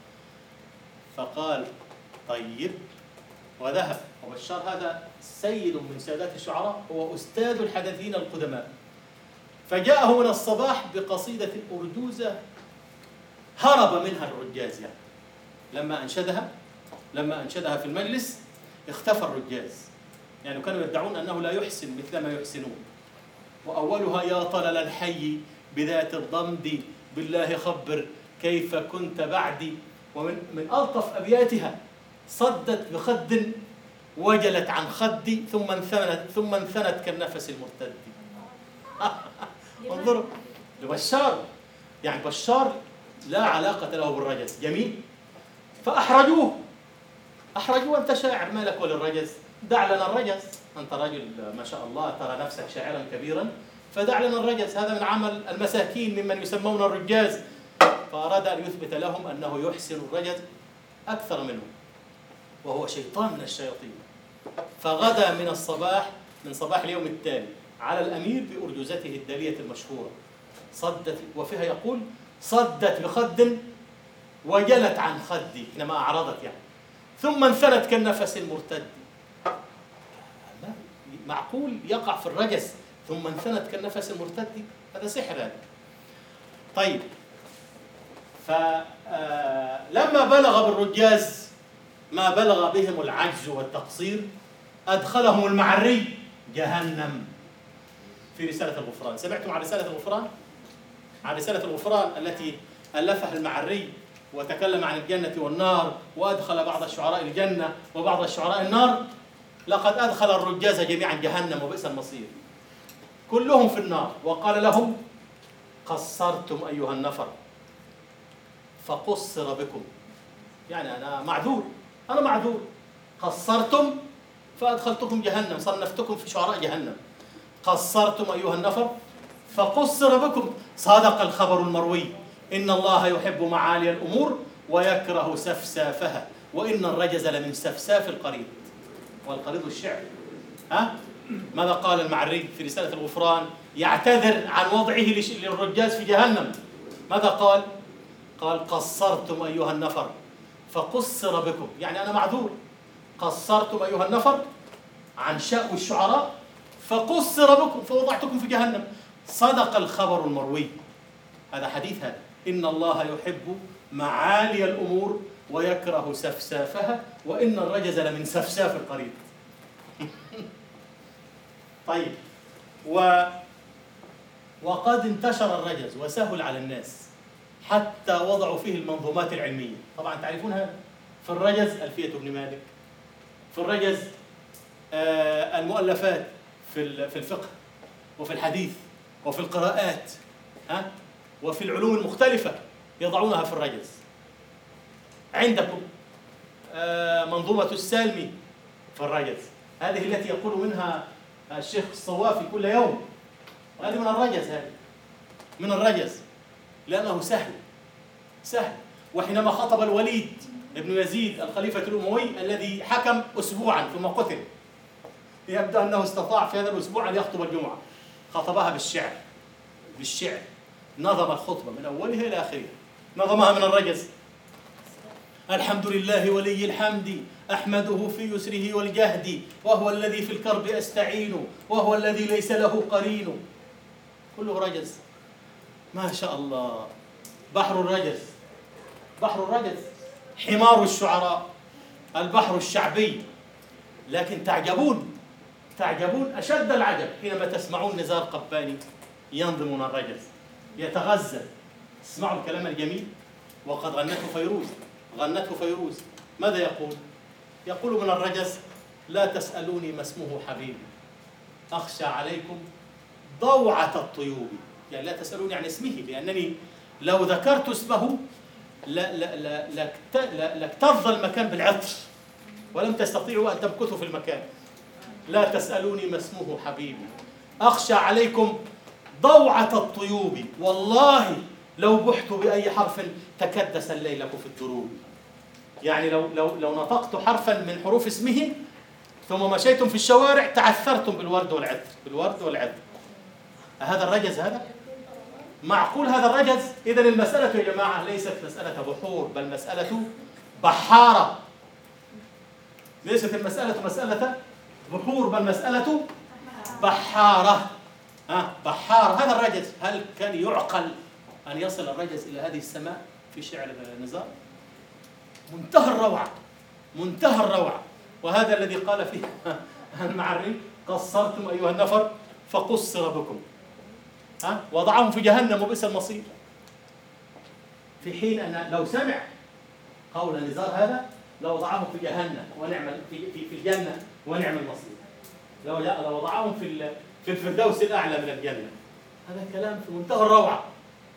فقال طيب وذهب. وبشار هذا سيد من سادات الشعراء، هو أستاذ الحدثيين القدماء، فجاءه من الصباح بقصيدة أرجوزة هرب منها الرجاز. يعني لما أنشدها لما أنشدها في المجلس اختفى الرجاز، يعني كانوا يدعون أنه لا يحسن مثل ما يحسنون. وأولها يا طلل الحي بذات الضمد بالله خبر كيف كنت بعدي. ومن من ألطف أبياتها صدت بخد وجلت عن خدي ثم انثنت ثم انثنت كالنفس المرتد. انظروا لبشار، يعني بشار لا علاقة له بالرجز، جميل. فأحرجوه أحرجوه أنت شاعر ما لك وللرجز، دع لنا الرجز، أنت رجل ما شاء الله ترى نفسك شاعرا كبيرا فدع لنا الرجز، هذا من عمل المساكين ممن يسمون الرجاز. فأراد أن يثبت لهم أنه يحسن الرجز أكثر منهم، وهو شيطان من الشياطين. فغدا من الصباح من صباح اليوم التالي على الأمير بأرجوزته الدالية المشهورة، صدت وفيها يقول صدت بخد وجلت عن خدي حينما أعرضت، يعني ثم انثنت كالنفس المرتد. معقول يقع في الرجس ثم انثنت كالنفس المرتد؟ هذا سحر هذا. طيب فلما بلغ بالرجاز ما بلغ بهم العجز والتقصير أدخلهم المعري جهنم في رسالة الغفران. سمعتم عن رسالة الغفران؟ عن رسالة الغفران التي ألفها المعري وتكلم عن الجنة والنار وأدخل بعض الشعراء الجنة وبعض الشعراء النار. لقد أدخل الرجاز جميعا جهنم وبئس المصير، كلهم في النار. وقال لهم قصرتم أيها النفر فقصر بكم، يعني أنا معذور أنا معذور قصرتم فأدخلتكم جهنم، صنفتكم في شعراء جهنم. قصرتم أيها النفر فقصر بكم. صادق الخبر المروي إن الله يحب معالي الأمور ويكره سفسافها، وإن الرجز لمن سفساف القريض. والقريض الشعر. ها ماذا قال المعري في رسالة الغفران يعتذر عن وضعه للرجاز في جهنم؟ ماذا قال؟ قال قصرتم أيها النفر فقصر بكم، يعني أنا معذور. قصرتم أيها النفر عن شأو الشعراء فقصر بكم فوضعتكم في جهنم. صدق الخبر المروي. هذا حديث هذا. إن الله يحب معالي الأمور ويكره سفسافها وإن الرجز لمن سفساف القريب. طيب، و وقد انتشر الرجز وسهل على الناس حتى وضعوا فيه المنظومات العلمية. طبعا تعرفون هذا. في الرجز ألفية ابن مالك، في الرجز آه المؤلفات في في الفقه وفي الحديث وفي القراءات، ها، وفي العلوم المختلفة يضعونها في الرجز. عندكم آه منظومة السالمي في الرجز، هذه التي يقول منها الشيخ الصوافي كل يوم، وهذه من الرجز، هذه من الرجز لأنه سهل سهل. وحينما خطب الوليد ابن يزيد الخليفة الأموي الذي حكم أسبوعا ثم قتل، يبدو أنه استطاع في هذا الأسبوع أن يخطب الجمعة، خطبها بالشعر بالشعر نظم الخطبة من أولها إلى آخرها، نظمها من الرجز. الحمد لله ولي الحمد أحمده في يسره والجهد وهو الذي في الكرب أستعين وهو الذي ليس له قرين. كله رجز ما شاء الله. بحر الرجز، بحر الرجز، حمار الشعراء، البحر الشعبي. لكن تعجبون تعجبون أشد العجب حينما تسمعون نزار قباني ينظم الرجز يتغزل. اسمعوا الكلام الجميل. وقد غنته فيروز غنته فيروز ماذا يقول؟ يقول من الرجز: لا تسألوني ما اسمه حبيبي أخشى عليكم ضوعة الطيوب. يعني لا تسألوني عن اسمه، لأنني لو ذكرت اسمه لاكتظ المكان بالعطر ولم تستطيعوا أن تمكثوا في المكان. لا تسألوني ما اسمه حبيبي أخشى عليكم ضوعة الطيوب، والله لو بحت بأي حرف تكدس الليلة في الدروب. يعني لو لو لو نطقت حرفا من حروف اسمه ثم مشيتم في الشوارع تعثرتم بالورد والعطر بالورد والعطر. هذا الرجز، هذا معقول هذا الرجز؟ إذا المسألة يا جماعة ليست مسألة بحور، بل مسألة بحارة. ليست المسألة مسألة بحور، بل مسألة بحارة. ها، بحارة. هذا الرجز، هل كان يعقل أن يصل الرجز إلى هذه السماء في شعر نزار؟ منتهى الروعة، منتهى الروعة. وهذا الذي قال فيه المعري: قصرتم أيها النفر فقصر بكم. ها، وضعهم في جهنم وبئس المصير. في حين أن لو سمع قول نزار هذا لوضعهم في جهنم ونعم في في في الجنة ونعم المصير. لو لو وضعهم في في الفردوس الأعلى من الجنة. هذا كلام في منتهى الروعة.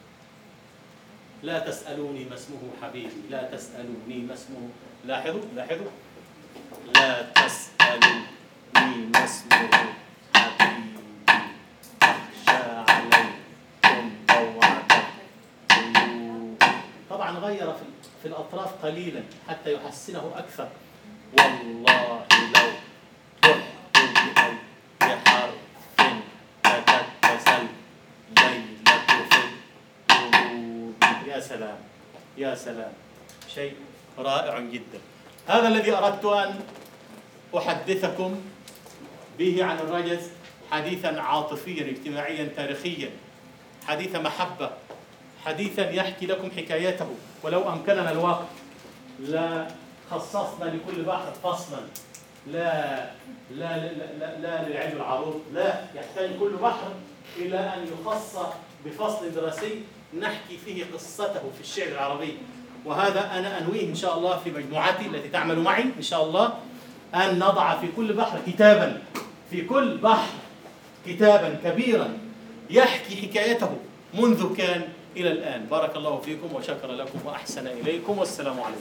لا تسألوني ما اسمه حبيبي، لا تسألوني ما اسمه. لاحظوا لاحظوا لا تسألوني ما اسمه حبيبي أخشى عليكم ضوعة الطيوب. طبعا غير في, في الأطراف قليلا حتى يحسنه أكثر. والله لو بحت بأي حرف تكدس الليلة في الدروب. يا سلام يا سلام، شيء رائع جدا. هذا الذي أردت أن أحدثكم به عن الرجز، حديثا عاطفيا اجتماعيا تاريخيا، حديث محبة، حديثا يحكي لكم حكايته. ولو أمكننا الوقت لا خصصنا لكل بحر فصلا، لا لا لا, لا, لا للعلم العروض، لا، يحتاج كل بحر إلى أن يخص بفصل دراسي نحكي فيه قصته في الشعر العربي. وهذا أنا أنويه إن شاء الله في مجموعتي التي تعمل معي إن شاء الله، أن نضع في كل بحر كتابا، في كل بحر كتابا كبيرا يحكي حكايته منذ كان إلى الآن. بارك الله فيكم وشكر لكم وأحسن إليكم، والسلام عليكم.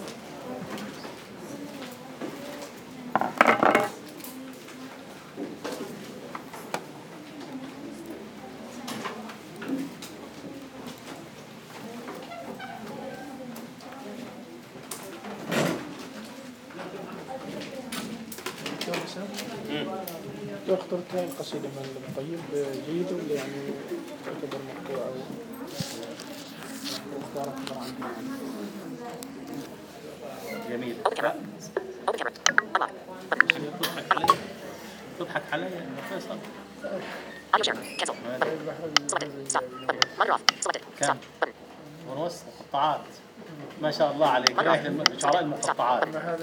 اخترت هاي القصيدة من الطيب جيدة ولا يعني تعتبر مقطوعة واختارت عبر عنها؟ جميل. تضحك علي تضحك علي يا فيصل. كم؟ ونص مقطعات. ما شاء الله عليك، رايح لشعراء المقطعات.